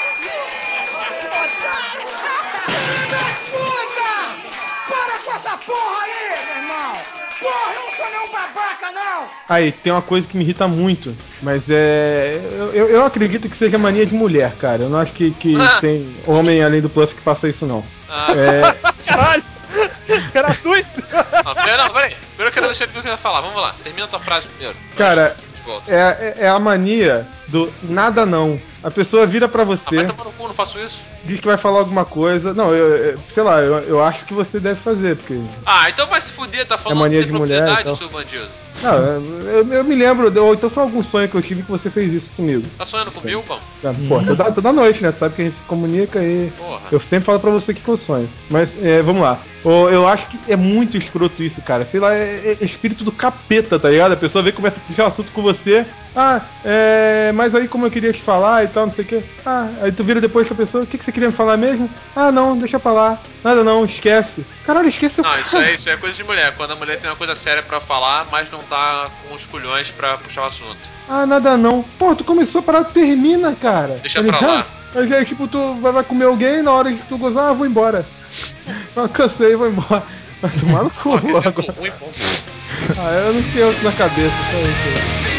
Para com essa porra aí, meu irmão! Porra, eu não sou nenhum babaca, não! Aí, tem uma coisa que me irrita muito, mas eu acredito que seja mania de mulher, cara. Eu não acho que tem homem além do Pluff que faça isso, não. Caralho! Gratuito! Peraí. Primeiro eu quero deixar o que eu quero falar. Vamos lá, termina a tua frase primeiro. Cara, é a mania do nada não. A pessoa vira pra você. Vai tomar no cu, não faço isso. Diz que vai falar alguma coisa. Não, sei lá, eu acho que você deve fazer, porque. Então vai se fuder, tá falando mania de de mulher, propriedade, seu bandido. Não, eu me lembro, ou então foi algum sonho que eu tive que você fez isso comigo. Tá sonhando comigo, pão? Pô, toda noite, né? Tu sabe que a gente se comunica e. Porra. Eu sempre falo pra você que eu sonho. Mas, vamos lá. Eu acho que é muito escroto isso, cara. Sei lá, é espírito do capeta, tá ligado? A pessoa vem e começa a puxar o assunto com você. mas aí como eu queria te falar e tal, não sei o que. Ah, aí tu vira depois pra pessoa, o que você queria me falar mesmo? Ah, não, deixa pra lá. Nada não, esquece. Caralho, esquece o Não, isso é coisa de mulher. Quando a mulher tem uma coisa séria pra falar, mas não tá com os culhões pra puxar o assunto. Ah, nada não. Pô, tu começou a parada, termina, cara. Deixa pra lá. Mas aí, tipo, tu vai comer alguém, na hora que tu gozar, vou embora. Eu cansei, vou embora. Vai tomar no cu, Pô, que exemplo agora. ruim, pô. Ah, eu não tenho outro na cabeça, só isso.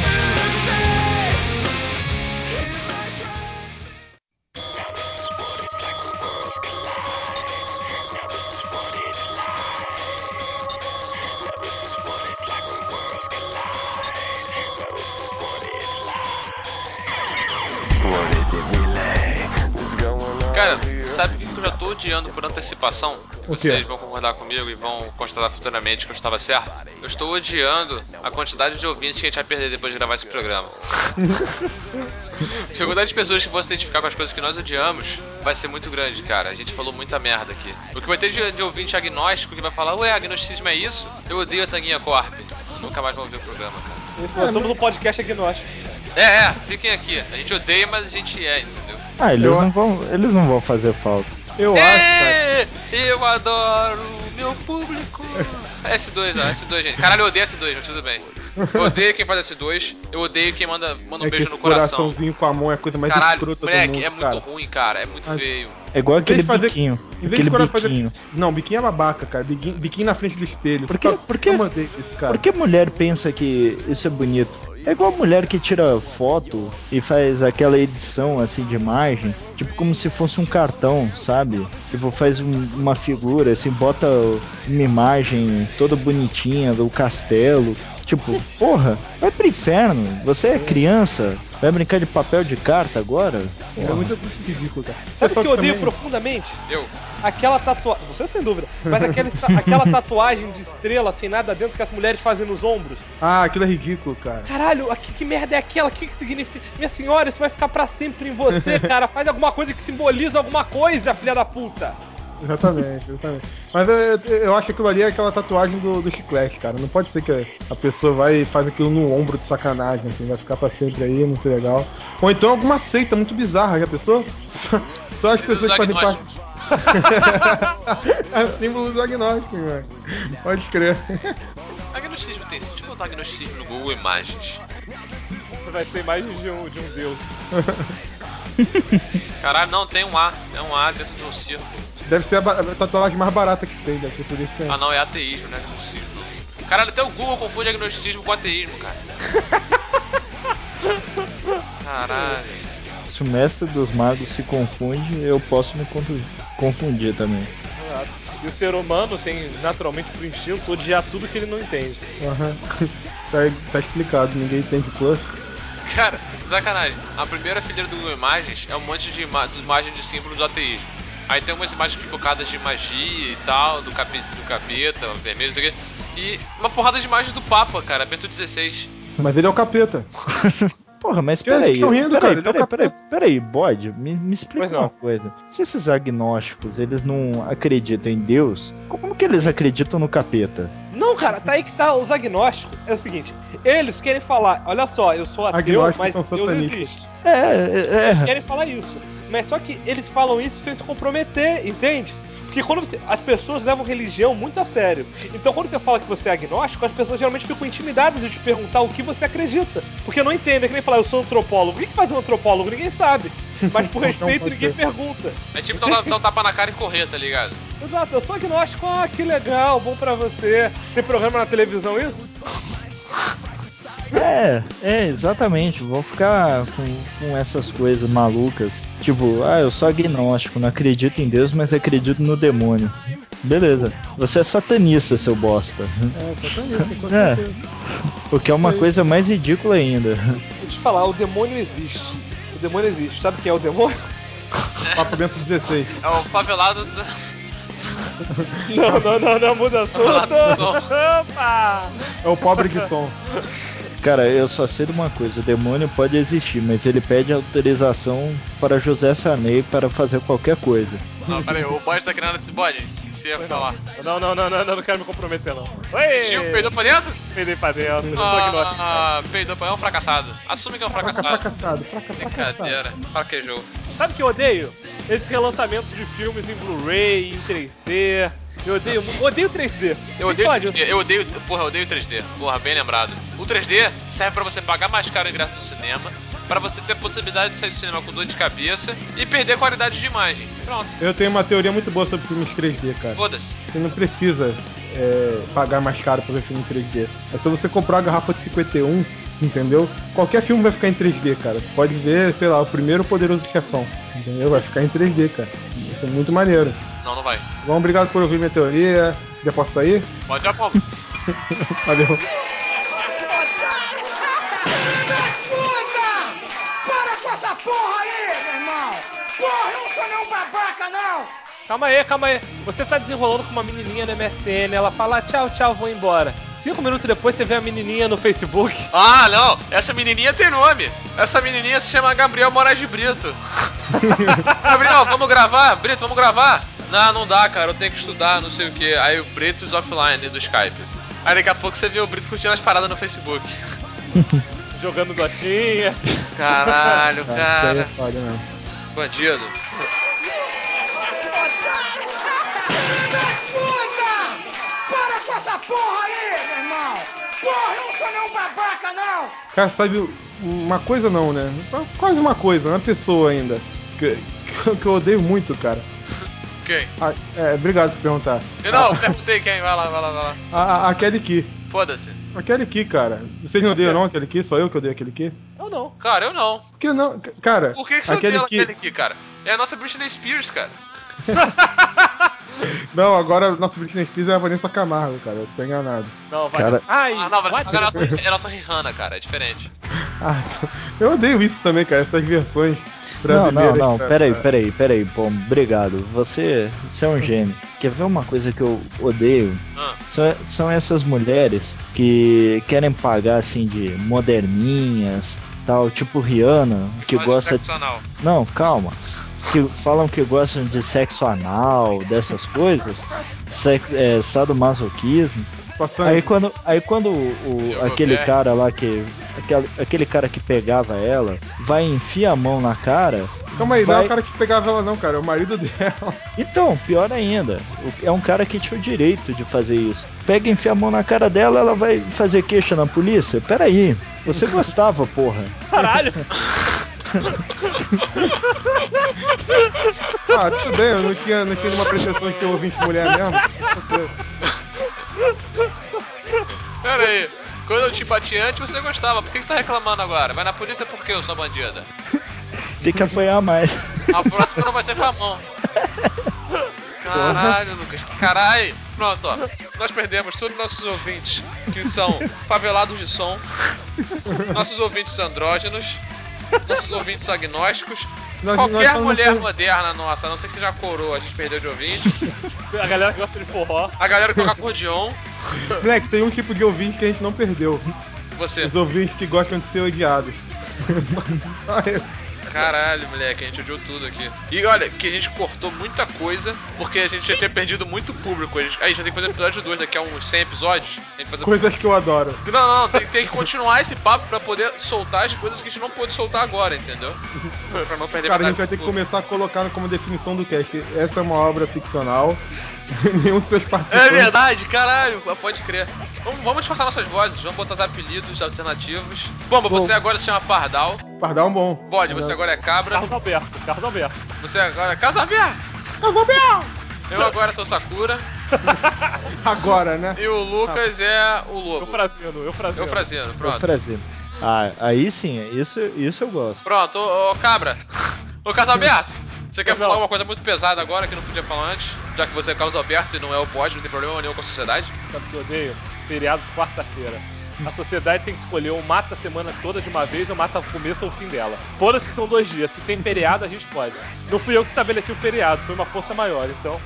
Cara, sabe o que eu já tô odiando por antecipação? O quê? Vocês vão concordar comigo e vão constatar futuramente que eu estava certo. Eu estou odiando a quantidade de ouvintes que a gente vai perder depois de gravar esse programa. A quantidade de pessoas que vão se identificar com as coisas que nós odiamos vai ser muito grande, cara. A gente falou muita merda aqui. O que vai ter de ouvinte agnóstico que vai falar, ué, agnosticismo é isso? Eu odeio a Tanguinha Corp. Nunca mais vão ouvir o programa, cara. Isso, nós somos um podcast agnóstico. Fiquem aqui. A gente odeia, mas a gente entendeu? Ah, eles não vão fazer falta. Eu acho, cara. Eu adoro meu público. S2, ó, S2, gente. Caralho, eu odeio S2, mas tudo bem. Eu odeio quem faz S2, eu odeio quem manda um É beijo que no esse coração. coraçãozinho com a mão é a coisa mais Caralho, escrota moleque, do mundo, é muito cara. ruim, cara. É muito feio. É igual Em vez aquele de fazer- biquinho. Em vez Aquele de curar biquinho. Não, biquinho é babaca, cara. Biquinho na frente do espelho. Por quê? Eu mandei esse cara. Por que mulher pensa que isso é bonito? É igual a mulher que tira foto e faz aquela edição assim de imagem, tipo como se fosse um cartão, sabe? Tipo, faz uma figura, assim, bota uma imagem toda bonitinha do castelo. Tipo, porra, vai pro inferno. Você é criança, vai brincar de papel de carta agora? É Porra. muito ridículo, cara. Sabe o Só que eu odeio também- profundamente? Eu. Aquela tatuagem. Você sem dúvida. Mas aquela tatuagem de estrela sem nada dentro que as mulheres fazem nos ombros. Ah, aquilo é ridículo, cara. Caralho, que merda é aquela? O que significa? Minha senhora, isso vai ficar pra sempre em você, cara. Faz alguma coisa que simboliza alguma coisa, filha da puta. Exatamente. Mas eu acho que aquilo ali é aquela tatuagem do chiclete, cara. Não pode ser que a pessoa vai e faz aquilo no ombro de sacanagem, assim, vai ficar pra sempre aí, muito legal. Ou então alguma seita muito bizarra, já pensou? Só as pessoas que fazem parte. É símbolo do agnóstico, mano. Pode crer. Agnosticismo tem. Se eu botar agnosticismo no Google Imagens. Vai ter imagens de um deus. Caralho, não, tem um A. É um A dentro de um círculo. Deve ser a tatuagem mais barata que tem, deve ser por isso que é. Ah, não, é ateísmo, né? Agnosticismo. Caralho, até o Google confunde agnosticismo com ateísmo, cara. Caralho. Se o mestre dos magos se confunde, eu posso me confundir também. Exato. E o ser humano tem naturalmente por instinto odiar tudo que ele não entende. Aham. Tá explicado, ninguém entende plus. Cara, sacanagem. A primeira fileira do Google Imagens é um monte de imagem de símbolo do ateísmo. Aí tem umas imagens pipocadas de magia e tal, do capeta, vermelho, isso aqui. E uma porrada de imagens do Papa, cara, Bento XVI. Mas ele é o capeta. Porra, mas Que eles peraí, estão rindo, cara, ele é o capeta. peraí, bode, me explica Pois não. uma coisa. Se esses agnósticos, eles não acreditam em Deus, como que eles acreditam no capeta? Não, cara, tá aí que tá. Os agnósticos é o seguinte: eles querem falar, olha só, eu sou ateu, Agnósticos mas são Deus satanistas. existe. É. Querem falar isso. Mas só que eles falam isso sem se comprometer, entende? Porque quando as pessoas levam religião muito a sério. Então quando você fala que você é agnóstico, as pessoas geralmente ficam intimidadas de te perguntar o que você acredita. Porque não entendem, é que nem falar, eu sou antropólogo. O que faz um antropólogo? Ninguém sabe. Mas por respeito pode ninguém ser. pergunta. É tipo dar um tapa na cara e correr, tá ligado? Exato, eu sou agnóstico, que legal, bom pra você. Tem programa na televisão isso? Exatamente. Vou ficar com essas coisas malucas. Tipo, eu sou agnóstico, não acredito em Deus, mas acredito no demônio. Beleza. Você é satanista, seu bosta. É, satanista, com É. certeza. O que é uma coisa mais ridícula ainda. Vou te falar, o demônio existe. O demônio existe. Sabe quem é o demônio? Papo dentro 16. É o favelado do... Não, muda favelado do som. Opa! É o pobre Guisson. Cara, eu só sei de uma coisa, o demônio pode existir, mas ele pede autorização para José Sarney para fazer qualquer coisa. Não, peraí, o bode tá querendo... Bode, você ia falar. Não quero me comprometer, não. Oi! Gil, peidou pra dentro? Peidei pra dentro. Eu tô aqui no Peidou pra... É um fracassado. Assume que é um fracassado. Fracassado. Brincadeira. Fraquejou. Sabe o que eu odeio? Esses relançamentos de filmes em Blu-ray, em 3D. Eu odeio 3D. Eu odeio 3D. Eu odeio 3D. Porra, bem lembrado. O 3D serve pra você pagar mais caro o ingresso do cinema, pra você ter a possibilidade de sair do cinema com dor de cabeça e perder qualidade de imagem. Pronto. Eu tenho uma teoria muito boa sobre filmes 3D, cara. Foda-se. Você não precisa pagar mais caro pra ver filme em 3D. É só você comprar a garrafa de 51, entendeu? Qualquer filme vai ficar em 3D, cara. Você pode ver, sei lá, o primeiro Poderoso Chefão, entendeu? Vai ficar em 3D, cara. Isso é muito maneiro. Não vai. Bom, obrigado por ouvir minha teoria. Já posso sair? Pode já, Paulo. Valeu. Puta! Para com essa porra aí, meu irmão! Porra, eu não sou nenhum babaca, não! Calma aí. Você tá desenrolando com uma menininha no MSN, ela fala tchau, vou embora. 5 minutos depois você vê a menininha no Facebook. Ah, não. Essa menininha tem nome. Essa menininha se chama Gabriel Moraes de Brito. Gabriel, vamos gravar? Brito, vamos gravar? Não dá, cara. Eu tenho que estudar, não sei o que. Aí o Brito is offline do Skype. Aí daqui a pouco você vê o Brito curtindo as paradas no Facebook. Jogando dotinha. Caralho, Isso aí cara. é foda, não. Bandido. Puta! Para com essa porra aí, meu irmão! Porra, eu não sou nenhum babaca, não! Cara, sabe, uma coisa não, né? Quase uma coisa, uma pessoa ainda. Que eu odeio muito, cara. Quem? Obrigado por perguntar. Eu não, perguntei quem. Vai lá. A Kelly Key. Foda-se. A Kelly Key, cara. Vocês não odeiam não a Kelly Key? Só eu que odeio a Kelly Key? Eu não. Cara, eu não. Por que não? Cara, Por que você a odeia Kelly aquele aqui, cara? É a nossa Britney Spears, cara. Não, agora nossa Britney Spears é a Vanessa Camargo, cara. Eu tô enganado. Não, vai. Cara- Ai, Não, what? é a nossa Rihanna, cara. É diferente. Então, eu odeio isso também, cara. Essas versões Não, brasileiras. cara. peraí, pô, obrigado. Você é um gênio. Quer ver uma coisa que eu odeio? Ah. São essas mulheres que querem pagar assim de moderninhas, tal, tipo Rihanna, que gosta de... Não, calma. Que falam que gostam de sexo anal, dessas coisas, sadomasoquismo. Passando. Aí quando aquele cara lá aquele cara que pegava ela vai e enfia a mão na cara. Calma aí, não é vai... o cara que pegava ela não, cara. É o marido dela. Então, pior ainda, é um cara que tinha o direito de fazer isso. Pega e enfia a mão na cara dela, ela vai fazer queixa na polícia? Peraí, você gostava, porra. Caralho. Tudo bem, eu não tinha nenhuma pretensão de ter ouvinte mulher mesmo. Pera aí. Quando eu te bati antes, você gostava. Por que você tá reclamando agora? Vai na polícia por quê, eu sou bandida? Tem que apanhar mais. A próxima não vai ser com a mão. Caralho, Lucas. Caralho. Pronto, ó. Nós perdemos todos os nossos ouvintes, que são favelados de som, nossos ouvintes andrógenos, nossos ouvintes agnósticos. Qualquer mulher moderna nossa, a não sei que seja coroa, a gente perdeu de ouvinte. A galera que gosta de forró. A galera que toca acordeon. Moleque, tem um tipo de ouvinte que a gente não perdeu. Você. Os ouvintes que gostam de ser odiados. Caralho, moleque, a gente odiou tudo aqui. E olha, que a gente cortou muita coisa, porque a gente já tinha perdido muito público. Aí a gente já tem que fazer episódio 2, daqui a uns 100 episódios. A gente fazer... Coisas que eu adoro. Não, tem que continuar esse papo pra poder soltar as coisas que a gente não pôde soltar agora, entendeu? Pra não perder Cara, a gente metade vai do ter que público. começar a colocar como definição do cast. Essa é uma obra ficcional. Nenhum dos seus participantes. É verdade, caralho, pode crer. Vamos disfarçar nossas vozes, vamos botar os apelidos alternativos. Bomba, você agora se chama Pardal. Pardal é um bom. Bode, você agora é Cabra. Carlos Alberto. Você agora é Caso Aberto. Eu agora sou Sakura. Agora, né? E o Lucas é o Lobo. Eufrazino. Pronto. Frazendo. Aí sim, isso eu gosto. Pronto, ô Cabra. Ô Caso Aberto. Você quer Não. falar uma coisa muito pesada agora que não podia falar antes? Já que você é Carlos Alberto e não é o Bode, não tem problema nenhum com a sociedade? Sabe o que eu odeio? Feriados quarta-feira. A sociedade tem que escolher ou mata a semana toda de uma vez ou mata o começo ou o fim dela. Foda-se que são 2 dias. Se tem feriado, a gente pode. Não fui eu que estabeleci o feriado, foi uma força maior, então...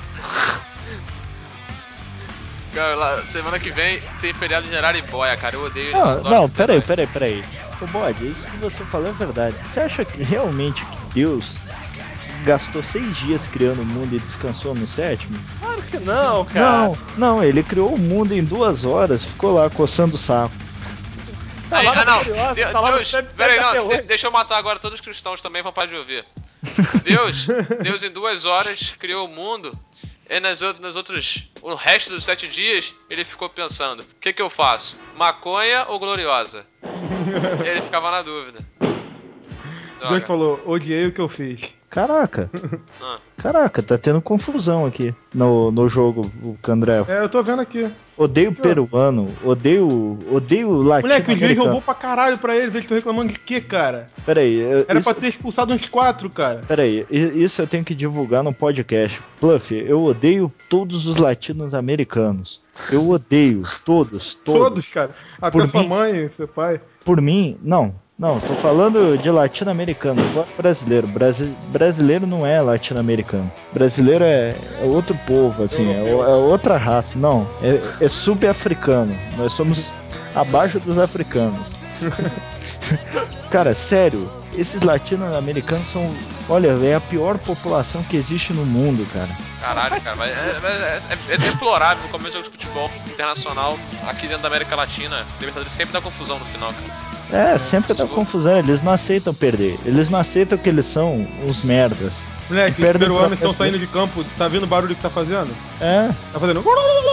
Cara, semana que vem tem feriado de Araribóia, cara. Eu odeio. Não, peraí. Ô Bode, isso que você falou é verdade. Você acha que realmente que Deus gastou 6 dias criando o mundo e descansou no 7º? Claro que não, cara. Não, ele criou o mundo em 2 horas, ficou lá coçando o saco. Tá Aí, lá na não, Curiosa, Deus, tá lá no Deus, 7 peraí, até não, hoje. deixa eu matar agora todos os cristãos também, vão parar de ouvir. Deus em 2 horas criou o mundo, e o resto dos 7 dias, ele ficou pensando, o que eu faço? Maconha ou gloriosa? Ele ficava na dúvida. Deus Droga. falou, odiei o que eu fiz. Caraca, Ah. tá tendo confusão aqui no jogo, o Candré. É, eu tô vendo aqui. Odeio peruano, odeio Moleque, o juiz roubou latino-americano. pra caralho pra eles estão reclamando de quê, cara? Peraí, Era isso, pra ter expulsado uns 4, cara. peraí, isso eu tenho que divulgar no podcast. Pluff, eu odeio todos os latinos-americanos. Eu odeio todos. Todos, cara. Até Por sua mim- mãe, seu pai. Por mim, não, tô falando de latino-americano, fora brasileiro. Brasileiro não é latino-americano. Brasileiro é outro povo, assim, é outra raça. Não, é sub-africano. Nós somos abaixo dos africanos. Cara, sério, esses latino-americanos são. Olha, é a pior população que existe no mundo, cara. Caralho, cara, mas é deplorável como é o jogo de futebol internacional aqui dentro da América Latina. Libertadores sempre dá confusão no final, cara. Sempre dá confusão, eles não aceitam perder. Eles não aceitam que eles são uns merdas. Moleque, os Perdem pra peruanos estão brasileiro. saindo de campo. Tá vendo o barulho que tá fazendo? É. Tá fazendo.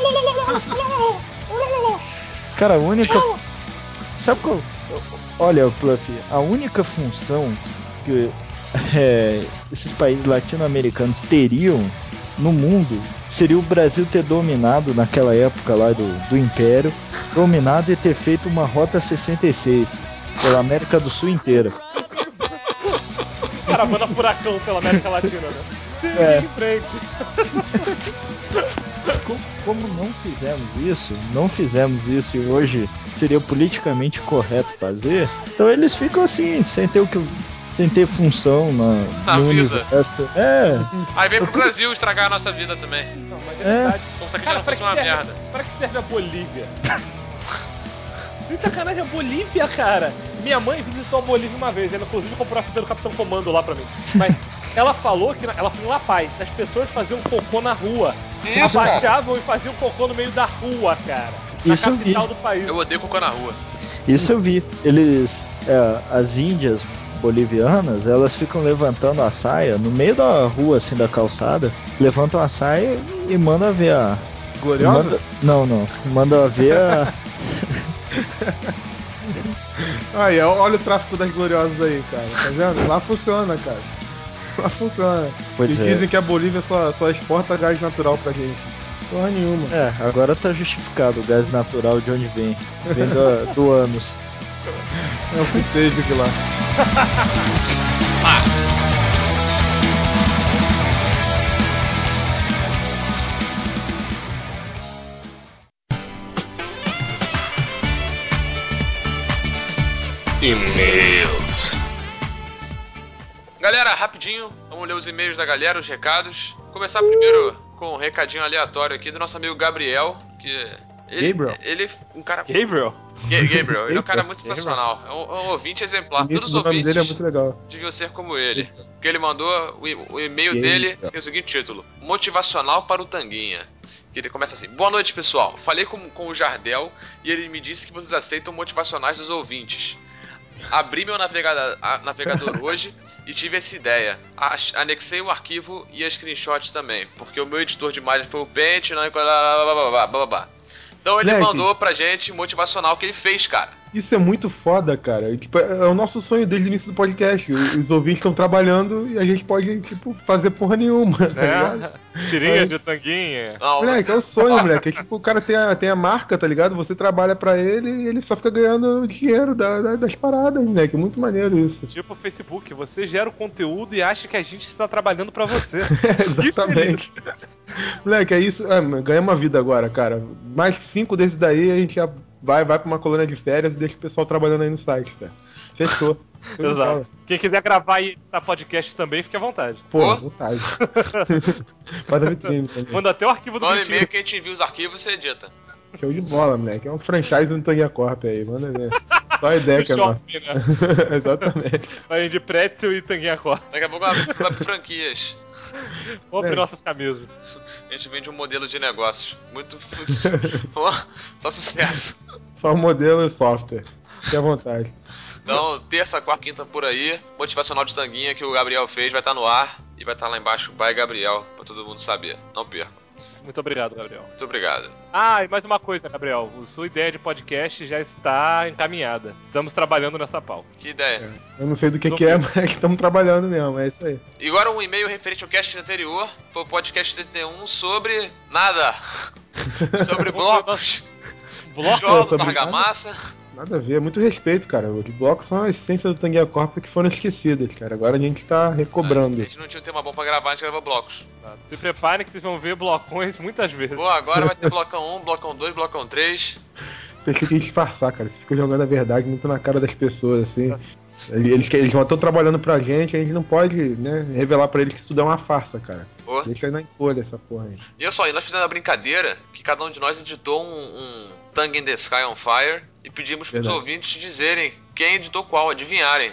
Cara, a única. Sabe qual? Olha, Pluff, a única função que esses países latino-americanos teriam no mundo seria o Brasil ter dominado naquela época lá do Império, dominado e ter feito uma Rota 66 pela América do Sul inteira. Caravana furacão pela América Latina, né? Sim, É. em frente. Como não fizemos isso e hoje seria politicamente correto fazer, então eles ficam assim, sem ter função Na no vida. universo. Aí vem Só pro tudo- Brasil estragar a nossa vida também. Não, mas é É. verdade. Como se aqui já Cara, não fosse uma merda. Para que serve a Bolívia? Que sacanagem, a Bolívia, cara. Minha mãe visitou a Bolívia uma vez, ela inclusive comprou a fita do Capitão Comando lá pra mim. Mas ela falou que ela foi em La Paz, as pessoas faziam cocô na rua. Isso, Abaixavam e faziam cocô no meio da rua, cara. Na Isso eu vi. capital do país. Eu odeio cocô na rua. Isso eu vi. As índias bolivianas, elas ficam levantando a saia no meio da rua, assim, da calçada, levantam a saia e mandam ver a... Gloriosa? Não. Manda ver a... Aí, olha o tráfico das gloriosas aí, cara. Tá vendo? Lá funciona, cara. Lá funciona. Pois e é. dizem que a Bolívia só exporta gás natural pra gente. Porra nenhuma. Agora tá justificado o gás natural de onde vem. Vem do ânus. É o que seja de lá. E-mails. Galera, rapidinho, vamos ler os e-mails da galera, os recados. Começar primeiro com um recadinho aleatório aqui do nosso amigo Gabriel, que... Gabriel? Ele é um cara... Gabriel? Gabriel, ele é um cara muito sensacional. É um ouvinte exemplar. O início Todos do os nome dele é ouvintes muito legal. deviam ser como ele. Porque ele mandou o e-mail Gabriel. dele tem o seguinte título: Motivacional para o Tanguinha. Que ele começa assim: Boa noite, pessoal. Falei com o Jardel e ele me disse que vocês aceitam motivacionais dos ouvintes. Abri meu navegador hoje e tive essa ideia. Anexei o arquivo e as screenshots também, porque o meu editor de imagem foi o Paint, não... blá, blá, blá. Então ele Moleque. mandou pra gente motivacional que ele fez, cara. Isso é muito foda, cara. Tipo, é o nosso sonho desde o início do podcast. Os ouvintes estão trabalhando e a gente pode, tipo, fazer porra nenhuma, tá ligado? Tirinha Aí- de tanguinha. Não, Moleque, é o sonho, moleque. É tipo, o cara tem a marca, tá ligado? Você trabalha pra ele e ele só fica ganhando dinheiro das paradas, moleque. É muito maneiro isso. Tipo o Facebook, você gera o conteúdo e acha que a gente está trabalhando pra você. Exatamente. Moleque, é isso. Ganha uma vida agora, cara. Mais 5 desses daí a gente já vai pra uma colônia de férias e deixa o pessoal trabalhando aí no site, cara. Fechou. Show de Exato. bola. Quem quiser gravar e editar podcast também, fique à vontade. Porra, Ô. vontade. Faz a vitrine também. Manda até o arquivo do Manda Mentira. e-mail que a gente envia os arquivos e você edita. Show de bola, moleque. É um franchise no Tanguia Corp aí, manda ver. Só a ideia que é nossa. Shopping, né? Exatamente. Vai de pretzel e tanguinha corta. Daqui a pouco vai pro franquias. Compre nossas camisas. A gente vende um modelo de negócios. Muito. Só sucesso. Só o modelo e software. Fique à vontade. Então, terça, quarta, quinta por aí. Motivacional de tanguinha que o Gabriel fez vai estar no ar. E vai estar lá embaixo, by Gabriel, pra todo mundo saber. Não perca. Muito obrigado, Gabriel. Muito obrigado. Ah, e mais uma coisa, Gabriel. Sua ideia de podcast já está encaminhada. Estamos trabalhando nessa pauta. Que ideia. Eu não sei do que é, mas estamos trabalhando mesmo, é isso aí. E agora um e-mail referente ao cast anterior. Foi o podcast 71 sobre nada. Sobre blocos. Jogos, sobre argamassa. Nada a ver, muito respeito, cara. Os blocos são a essência do Tanguinha Corp que foram esquecidas, cara. Agora a gente tá recobrando. A gente não tinha um tema bom pra gravar, a gente gravou blocos. Se preparem que vocês vão ver blocões muitas vezes. Pô, agora vai ter blocão 1, blocão 2, blocão 3. Você fica em disfarçar, cara. Você fica jogando a verdade muito na cara das pessoas, assim. Eles estão trabalhando pra gente, a gente não pode, né, revelar pra eles que isso tudo é uma farsa, cara. Pô. Deixa na encolha essa porra aí. E olha só, e nós fizemos a brincadeira que cada um de nós editou um Tongue in the Sky on Fire e pedimos pros ouvintes dizerem quem editou qual, adivinharem.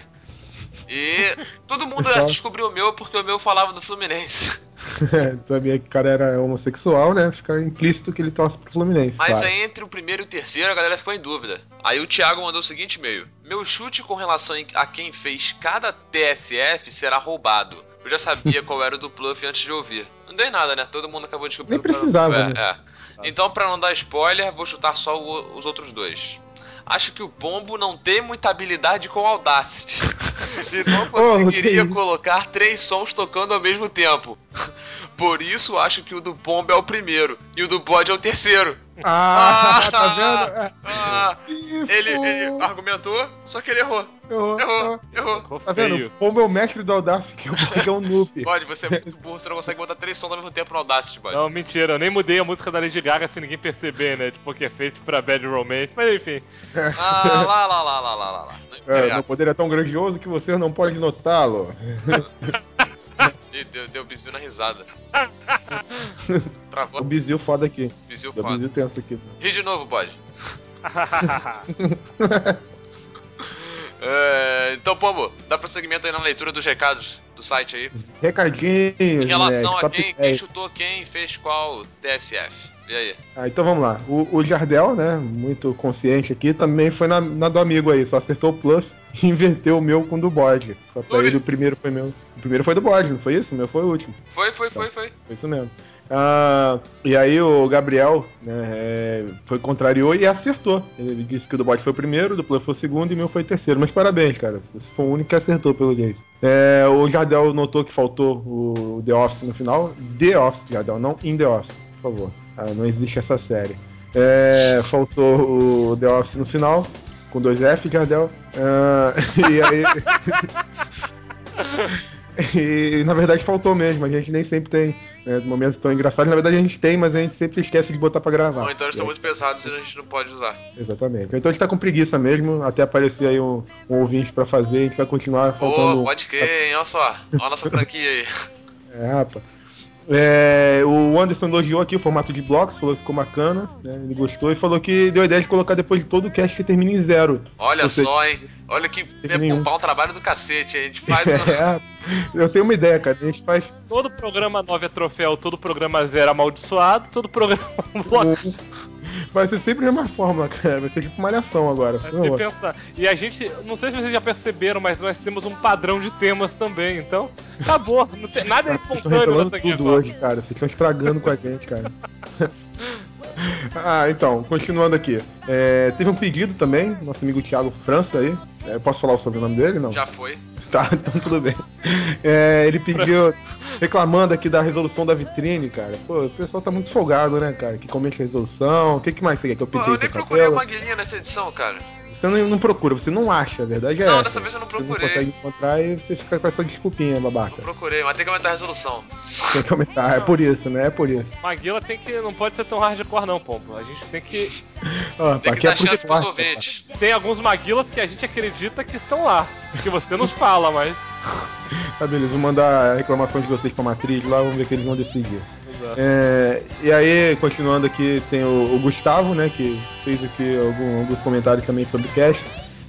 E todo mundo descobriu o meu porque o meu falava do Fluminense. Sabia que o cara era homossexual, né? Fica implícito que ele torce pro Fluminense. Mas claro. aí entre o primeiro e o terceiro a galera ficou em dúvida. Aí o Thiago mandou o seguinte e-mail: meu chute com relação a quem fez cada TSF será roubado. Eu já sabia qual era o do Pluff antes de ouvir. Não dei nada, né? Todo mundo acabou de descobrir. Nem precisava, né? Então, pra não dar spoiler, vou chutar só os outros dois. Acho que o Pombo não tem muita habilidade com Audacity. E não conseguiria colocar 3 sons tocando ao mesmo tempo. Por isso, acho que o do Pombo é o primeiro e o do Bode é o terceiro. Tá vendo? Ele argumentou, só que ele errou. Errou. Tá vendo? Pombo é o mestre do Audacity, que é um noob. Bode, você é muito burro, você não consegue botar 3 sons ao mesmo tempo no Audacity, Bode. Não, mentira, eu nem mudei a música da Lady Gaga sem ninguém perceber, né? De Poker Face pra Bad Romance, mas enfim. Lá. Meu poder é tão grandioso que você não pode notá-lo. Ih, deu bizil na risada. Travou. O bizil foda aqui. Bizil foda. O bizil tenso aqui. Ri de novo, Bode. Então, Pombo, dá prosseguimento aí na leitura dos recados do site aí. Recadinhos, em relação né, a quem chutou quem, fez qual TSF. E aí? Então vamos lá. O Jardel, né, muito consciente aqui, também foi na do amigo aí, só acertou o Pluff e inverteu o meu com o do Bode. Só pra ele o primeiro foi meu. O primeiro foi do Bode, não foi isso? O meu foi o último. Foi. Foi isso mesmo. E aí o Gabriel, né, contrariou e acertou. Ele disse que o do Bode foi o primeiro, o do Pluff foi o segundo e o meu foi o terceiro. Mas parabéns, cara. Você foi o único que acertou, pelo jeito. O Jardel notou que faltou o The Office no final. The Office, Jardel, não In The Office, por favor. Não existe essa série. Faltou o The Office no final, com 2 F, Jardel. E aí... E na verdade faltou mesmo, a gente nem sempre tem, né, momentos tão engraçados. Na verdade a gente tem, mas a gente sempre esquece de botar pra gravar. Ou então eles estão muito pesados e a gente não pode usar. Exatamente. Então a gente tá com preguiça mesmo, até aparecer aí um ouvinte pra fazer, a gente vai continuar faltando... Pode crer, hein? Olha só, olha a nossa franquia aí. Rapaz. O Anderson elogiou aqui o formato de blocos, falou que ficou bacana, né, ele gostou e falou que deu a ideia de colocar depois de todo o cast que termina em 0. Olha só, hein? Olha que poupar um trabalho do cacete, a gente faz eu tenho uma ideia, cara, a gente faz... Todo programa 9 é troféu, todo programa 0 é amaldiçoado, todo programa... Vai ser sempre a mesma fórmula, cara. Vai ser tipo malhação agora. Você pensar. E a gente, não sei se vocês já perceberam, mas nós temos um padrão de temas também, então acabou. Não tem, nada é espontâneo no Tanguinha tudo hoje, cara. Vocês estão estragando com a gente, cara. Então, continuando aqui. Teve um pedido também, nosso amigo Thiago França aí. Posso falar o sobrenome dele? Não? Já foi. Tá, então tudo bem. Ele pediu, reclamando aqui da resolução da vitrine, cara. Pô, o pessoal tá muito folgado, né, cara? Que comente a resolução. O que mais você quer que eu pedi? Eu nem procurei uma guilhinha nessa edição, cara. Você não procura, você não acha, a verdade é essa. Não, dessa vez eu não procurei. Você não consegue encontrar e você fica com essa desculpinha, babaca. Não procurei, mas tem que aumentar a resolução. Tem que aumentar, é por isso, né? É por isso. Maguila não pode ser tão hardcore não, Pombo. A gente tem que... tem que dar chance pros ouvintes. Tem alguns Maguilas que a gente acredita que estão lá. Que você nos fala, mas... Tá, beleza, vou mandar a reclamação de vocês pra matriz lá, vamos ver o que eles vão decidir. E aí, continuando aqui, tem o Gustavo, né, que fez aqui alguns comentários também sobre o cast.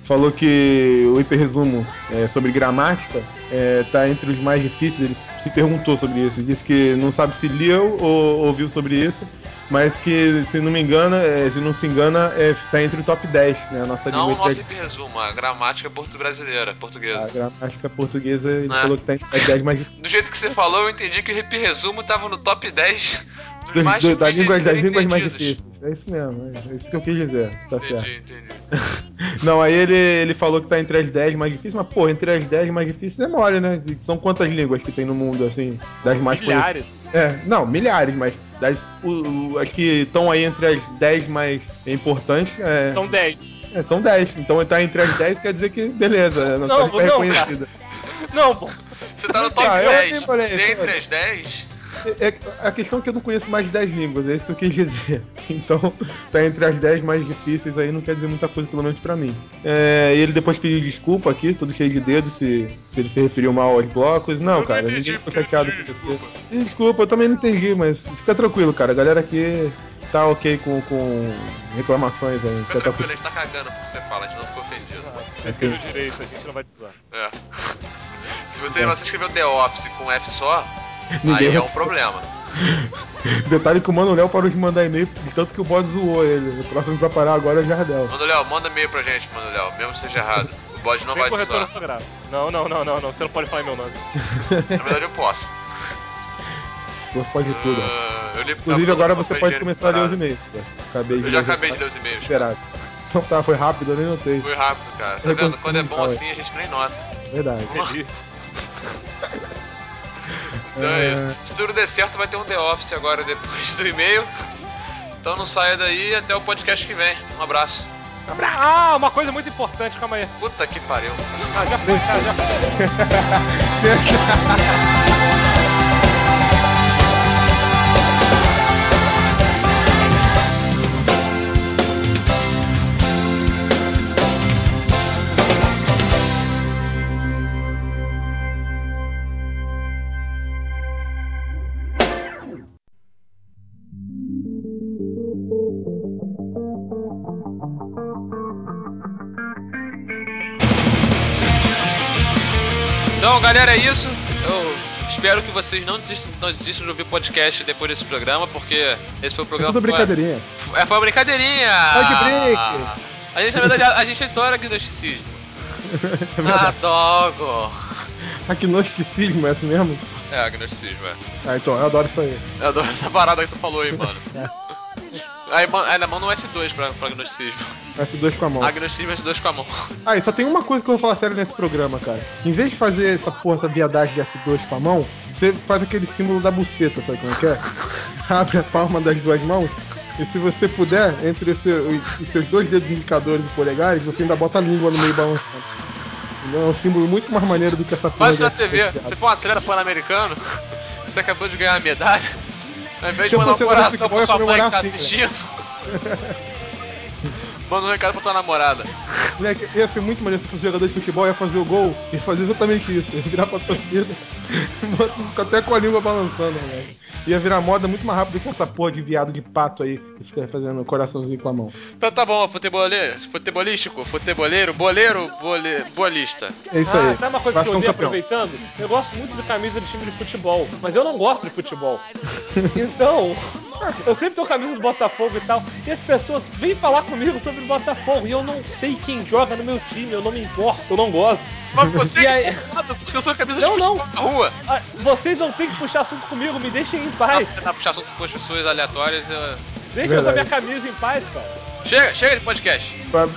falou que o hiperresumo sobre gramática tá entre os mais difíceis. Ele se perguntou sobre isso, disse que não sabe se leu ou ouviu sobre isso, mas que, se não me engana, se não se engana, tá entre o top 10, né? A nossa Não língua o nosso hiperresumo, a gramática brasileira, portuguesa. A gramática portuguesa, ele falou que tá entre as 10 mais difíceis. Do jeito que você falou, eu entendi que o hiperresumo tava no top 10 dos mais das difíceis línguas, de serem mais entendidos. difíceis. É isso mesmo, é isso que eu quis dizer, você tá certo. Entendi. Não, aí ele falou que tá entre as 10 mais difíceis, mas, pô, entre as 10 mais difíceis é mole, né? São quantas línguas que tem no mundo, assim, das mais Milhares. conhecidas? Não, milhares, mas as que estão aí entre as 10 mais importantes... São 10. São 10. Então tá entre as 10 quer dizer que, beleza, Não, tá não, reconhecida. Não, pô. Você tá no top eu 10. falei, Dentre as 10... A questão é que eu não conheço mais de 10 línguas, é isso que eu quis dizer. Então, tá entre as 10 mais difíceis aí, não quer dizer muita coisa, pelo menos pra mim. E ele depois pediu desculpa aqui, todo cheio de dedo, se ele se referiu mal aos blocos. Não, cara, ninguém ficou chateado com você. Desculpa, eu também não entendi, mas fica tranquilo, cara. A galera aqui tá ok com reclamações aí. Fica tranquilo, a gente tá cagando porque você fala, a gente não ficou ofendido. Você escreveu direito, a gente não vai te usar. Se você escreveu The Office com F só, ninguém aí é um vai- problema. Detalhe que o Mano Léo parou de mandar e-mail, de tanto que o bot zoou ele. O próximo pra parar agora é o Jardel. Mano Léo, manda e-mail pra gente, Mano Léo, mesmo que seja errado. O bot não Vem vai te corretor zoar. ortográfico. Não, você não pode falar meu nome. Na verdade eu posso. Você pode tudo. Eu li Inclusive agora você pode dinheiro começar a ler os parado. e-mails. Eu já acabei de ler os e-mails. Esperado. Então tá, foi rápido, eu nem notei. Foi rápido, cara. Tá vendo? Quando é bom assim, a gente nem nota. Verdade. Delícia. Então é isso. Se tudo der certo, vai ter um The Office agora depois do e-mail. Então não saia daí, até o podcast que vem. Um abraço. Ah, uma coisa muito importante, calma aí. Puta que pariu. Já foi, cara, já foi. Então, galera, é isso. Eu espero que vocês não desistam de ouvir podcast depois desse programa, porque esse foi o programa. Tudo brincadeirinha. Foi uma brincadeirinha! Pode break! A gente, na verdade, a gente adora agnosticismo. Adoro! Agnosticismo, é assim mesmo? É, agnosticismo, é. Ah, então, eu adoro isso aí. Eu adoro essa parada que tu falou aí, mano. Aí, ainda manda um S2 pra agnosticismo. S2 com a mão. Agnosticismo S2 com a mão. Ah, e só tem uma coisa que eu vou falar sério nesse programa, cara. Em vez de fazer essa viadagem de S2 com a mão, você faz aquele símbolo da buceta, sabe como é que é? Abre a palma das duas mãos e, se você puder, entre os seus dois dedos indicadores e polegares, você ainda bota a língua no meio balançando. É um símbolo muito mais maneiro do que essa porra. Faz isso na de TV. S2 Você for um atleta pan-americano, você acabou de ganhar a medalha. Ao invés Se de eu mandar um fosse jogador de coração futebol, pra eu ia sua mãe que comemorar tá assim, assistindo, manda um recado pra tua namorada. Moleque, ia ser muito maneiro se fosse jogador de futebol, ia fazer o gol e fazer exatamente isso. Ia virar pra torcida, até com a língua balançando, moleque. Ia virar moda muito mais rápido que essa porra de viado de pato aí, que fica fazendo coraçãozinho com a mão. Então tá bom, futebolístico, futeboleiro, bolista. É isso aí. Sabe uma coisa que eu Faça um vi campeão. aproveitando? Eu gosto muito de camisa de time de futebol, mas eu não gosto de futebol. Então, eu sempre tenho camisa do Botafogo e tal, e as pessoas vêm falar comigo sobre o Botafogo, e eu não sei quem joga no meu time, eu não me importo, eu não gosto. Mas você E que aí- é errado, porque eu sou a camisa Não, de não. futebol na rua. Ah, vocês não tem que puxar assunto comigo, me deixem em Não, paz. você tá puxando assunto com as pessoas aleatórias. Deixa eu usar minha Verdade. camisa em paz, cara. Chega de podcast.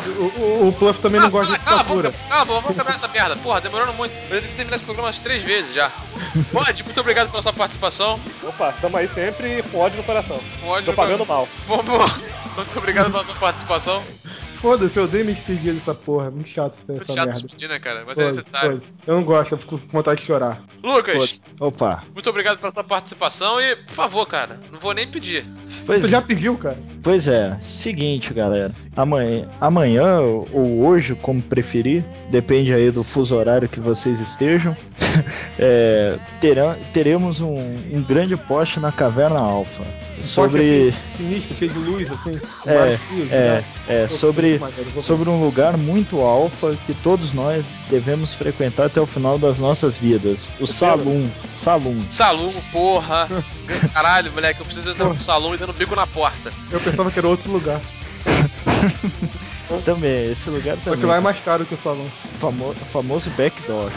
O Pluff também não gosta de Cala a boca, ditadura. cala a boca, vamos acabar essa merda. Porra, demorando muito. Eu tenho que terminar esse programa umas 3 vezes já. Pode, muito obrigado pela sua participação. Opa, tamo aí sempre com ódio no coração. Pode, Tô pagando mal. Muito obrigado pela sua participação. Foda-se, eu odeio me despedir dessa porra. Muito chato essa Muito chato merda. despedir, né, cara? Mas é Foda-se, necessário. foda-se. Eu não gosto, eu fico com vontade de chorar. Lucas, Opa, muito obrigado pela sua participação e, por favor, cara, não vou nem pedir. pois, Você já pediu, cara? pois é, seguinte, galera. Amanhã ou hoje, como preferir, depende aí do fuso horário que vocês estejam. Teremos um grande post na Caverna Alpha. sobre sinistro, cheio de luz, assim. com É, vários fios, né? sobre um lugar muito alfa que todos nós devemos frequentar até o final das nossas vidas. O Saloon. Salão, porra. Caralho, moleque, eu preciso entrar pro salão e dando bico na porta. Eu pensava que era outro lugar. Também, esse lugar Só também. que lá é mais caro que o salão. Famoso backdoor.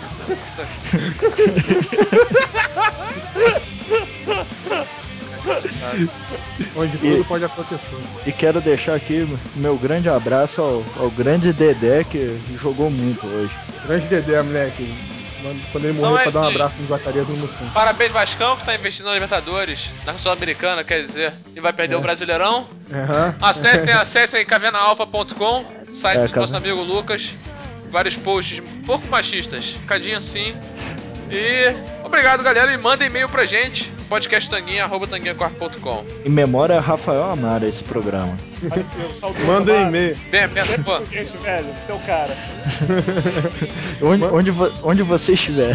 Onde tudo pode acontecer. E quero deixar aqui meu grande abraço ao grande Dedé, que jogou muito hoje. Grande Dedé, moleque. Quando ele Então morrer, é pra dar um isso aí. abraço no Zacarias no Mussum. Parabéns, Vascão, que tá investindo na Libertadores, na Sul-Americana, quer dizer, e vai perder o Brasileirão. Aham. Acessem cavernaalfa.com, site do Caverna. nosso amigo Lucas. Vários posts um pouco machistas, cadinho assim. E obrigado, galera, e manda e-mail pra gente, podcasttanguinha@tanguinhacorp.com. Em memória a Rafael Amara esse programa. Manda um e-mail. Vem, pô. Gente, velho, seu cara. Onde você estiver.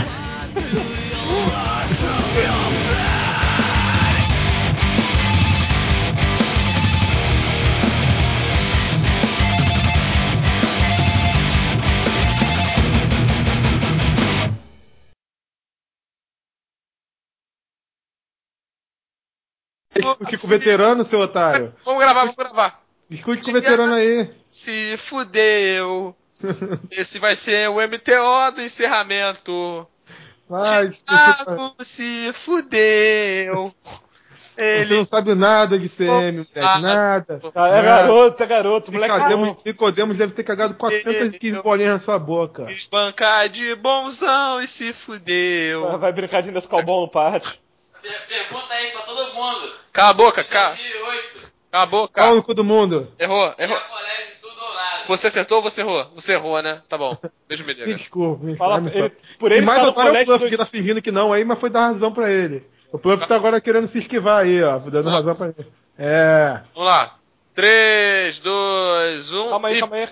Discute com o veterano, seu otário. Vamos gravar. Discute com o veterano aí. Se fudeu. Esse vai ser o MTO do encerramento. Vai, Thiago se fudeu. você não sabe nada de CM, moleque. Nada. É garoto, moleque. Nicodemos deve ter cagado 415 bolinhas na sua boca. Quis bancar de bonzão e se fudeu. Vai brincar de Nescobol no pátio. Pergunta aí pra todo mundo. Cala a boca, Cala a boca. Fala no cu do mundo. Errou. Você acertou ou você errou? Você errou, né? Tá bom. Beijo, me Me liga. desculpa. Por ele E mais fala otário é o colégio Fluff que tá fingindo que não aí, mas foi dar razão pra ele. O Fluff tá agora querendo se esquivar aí, ó. Dando razão pra ele. É. Vamos lá. 3, 2, 1 Calma aí, e... calma aí.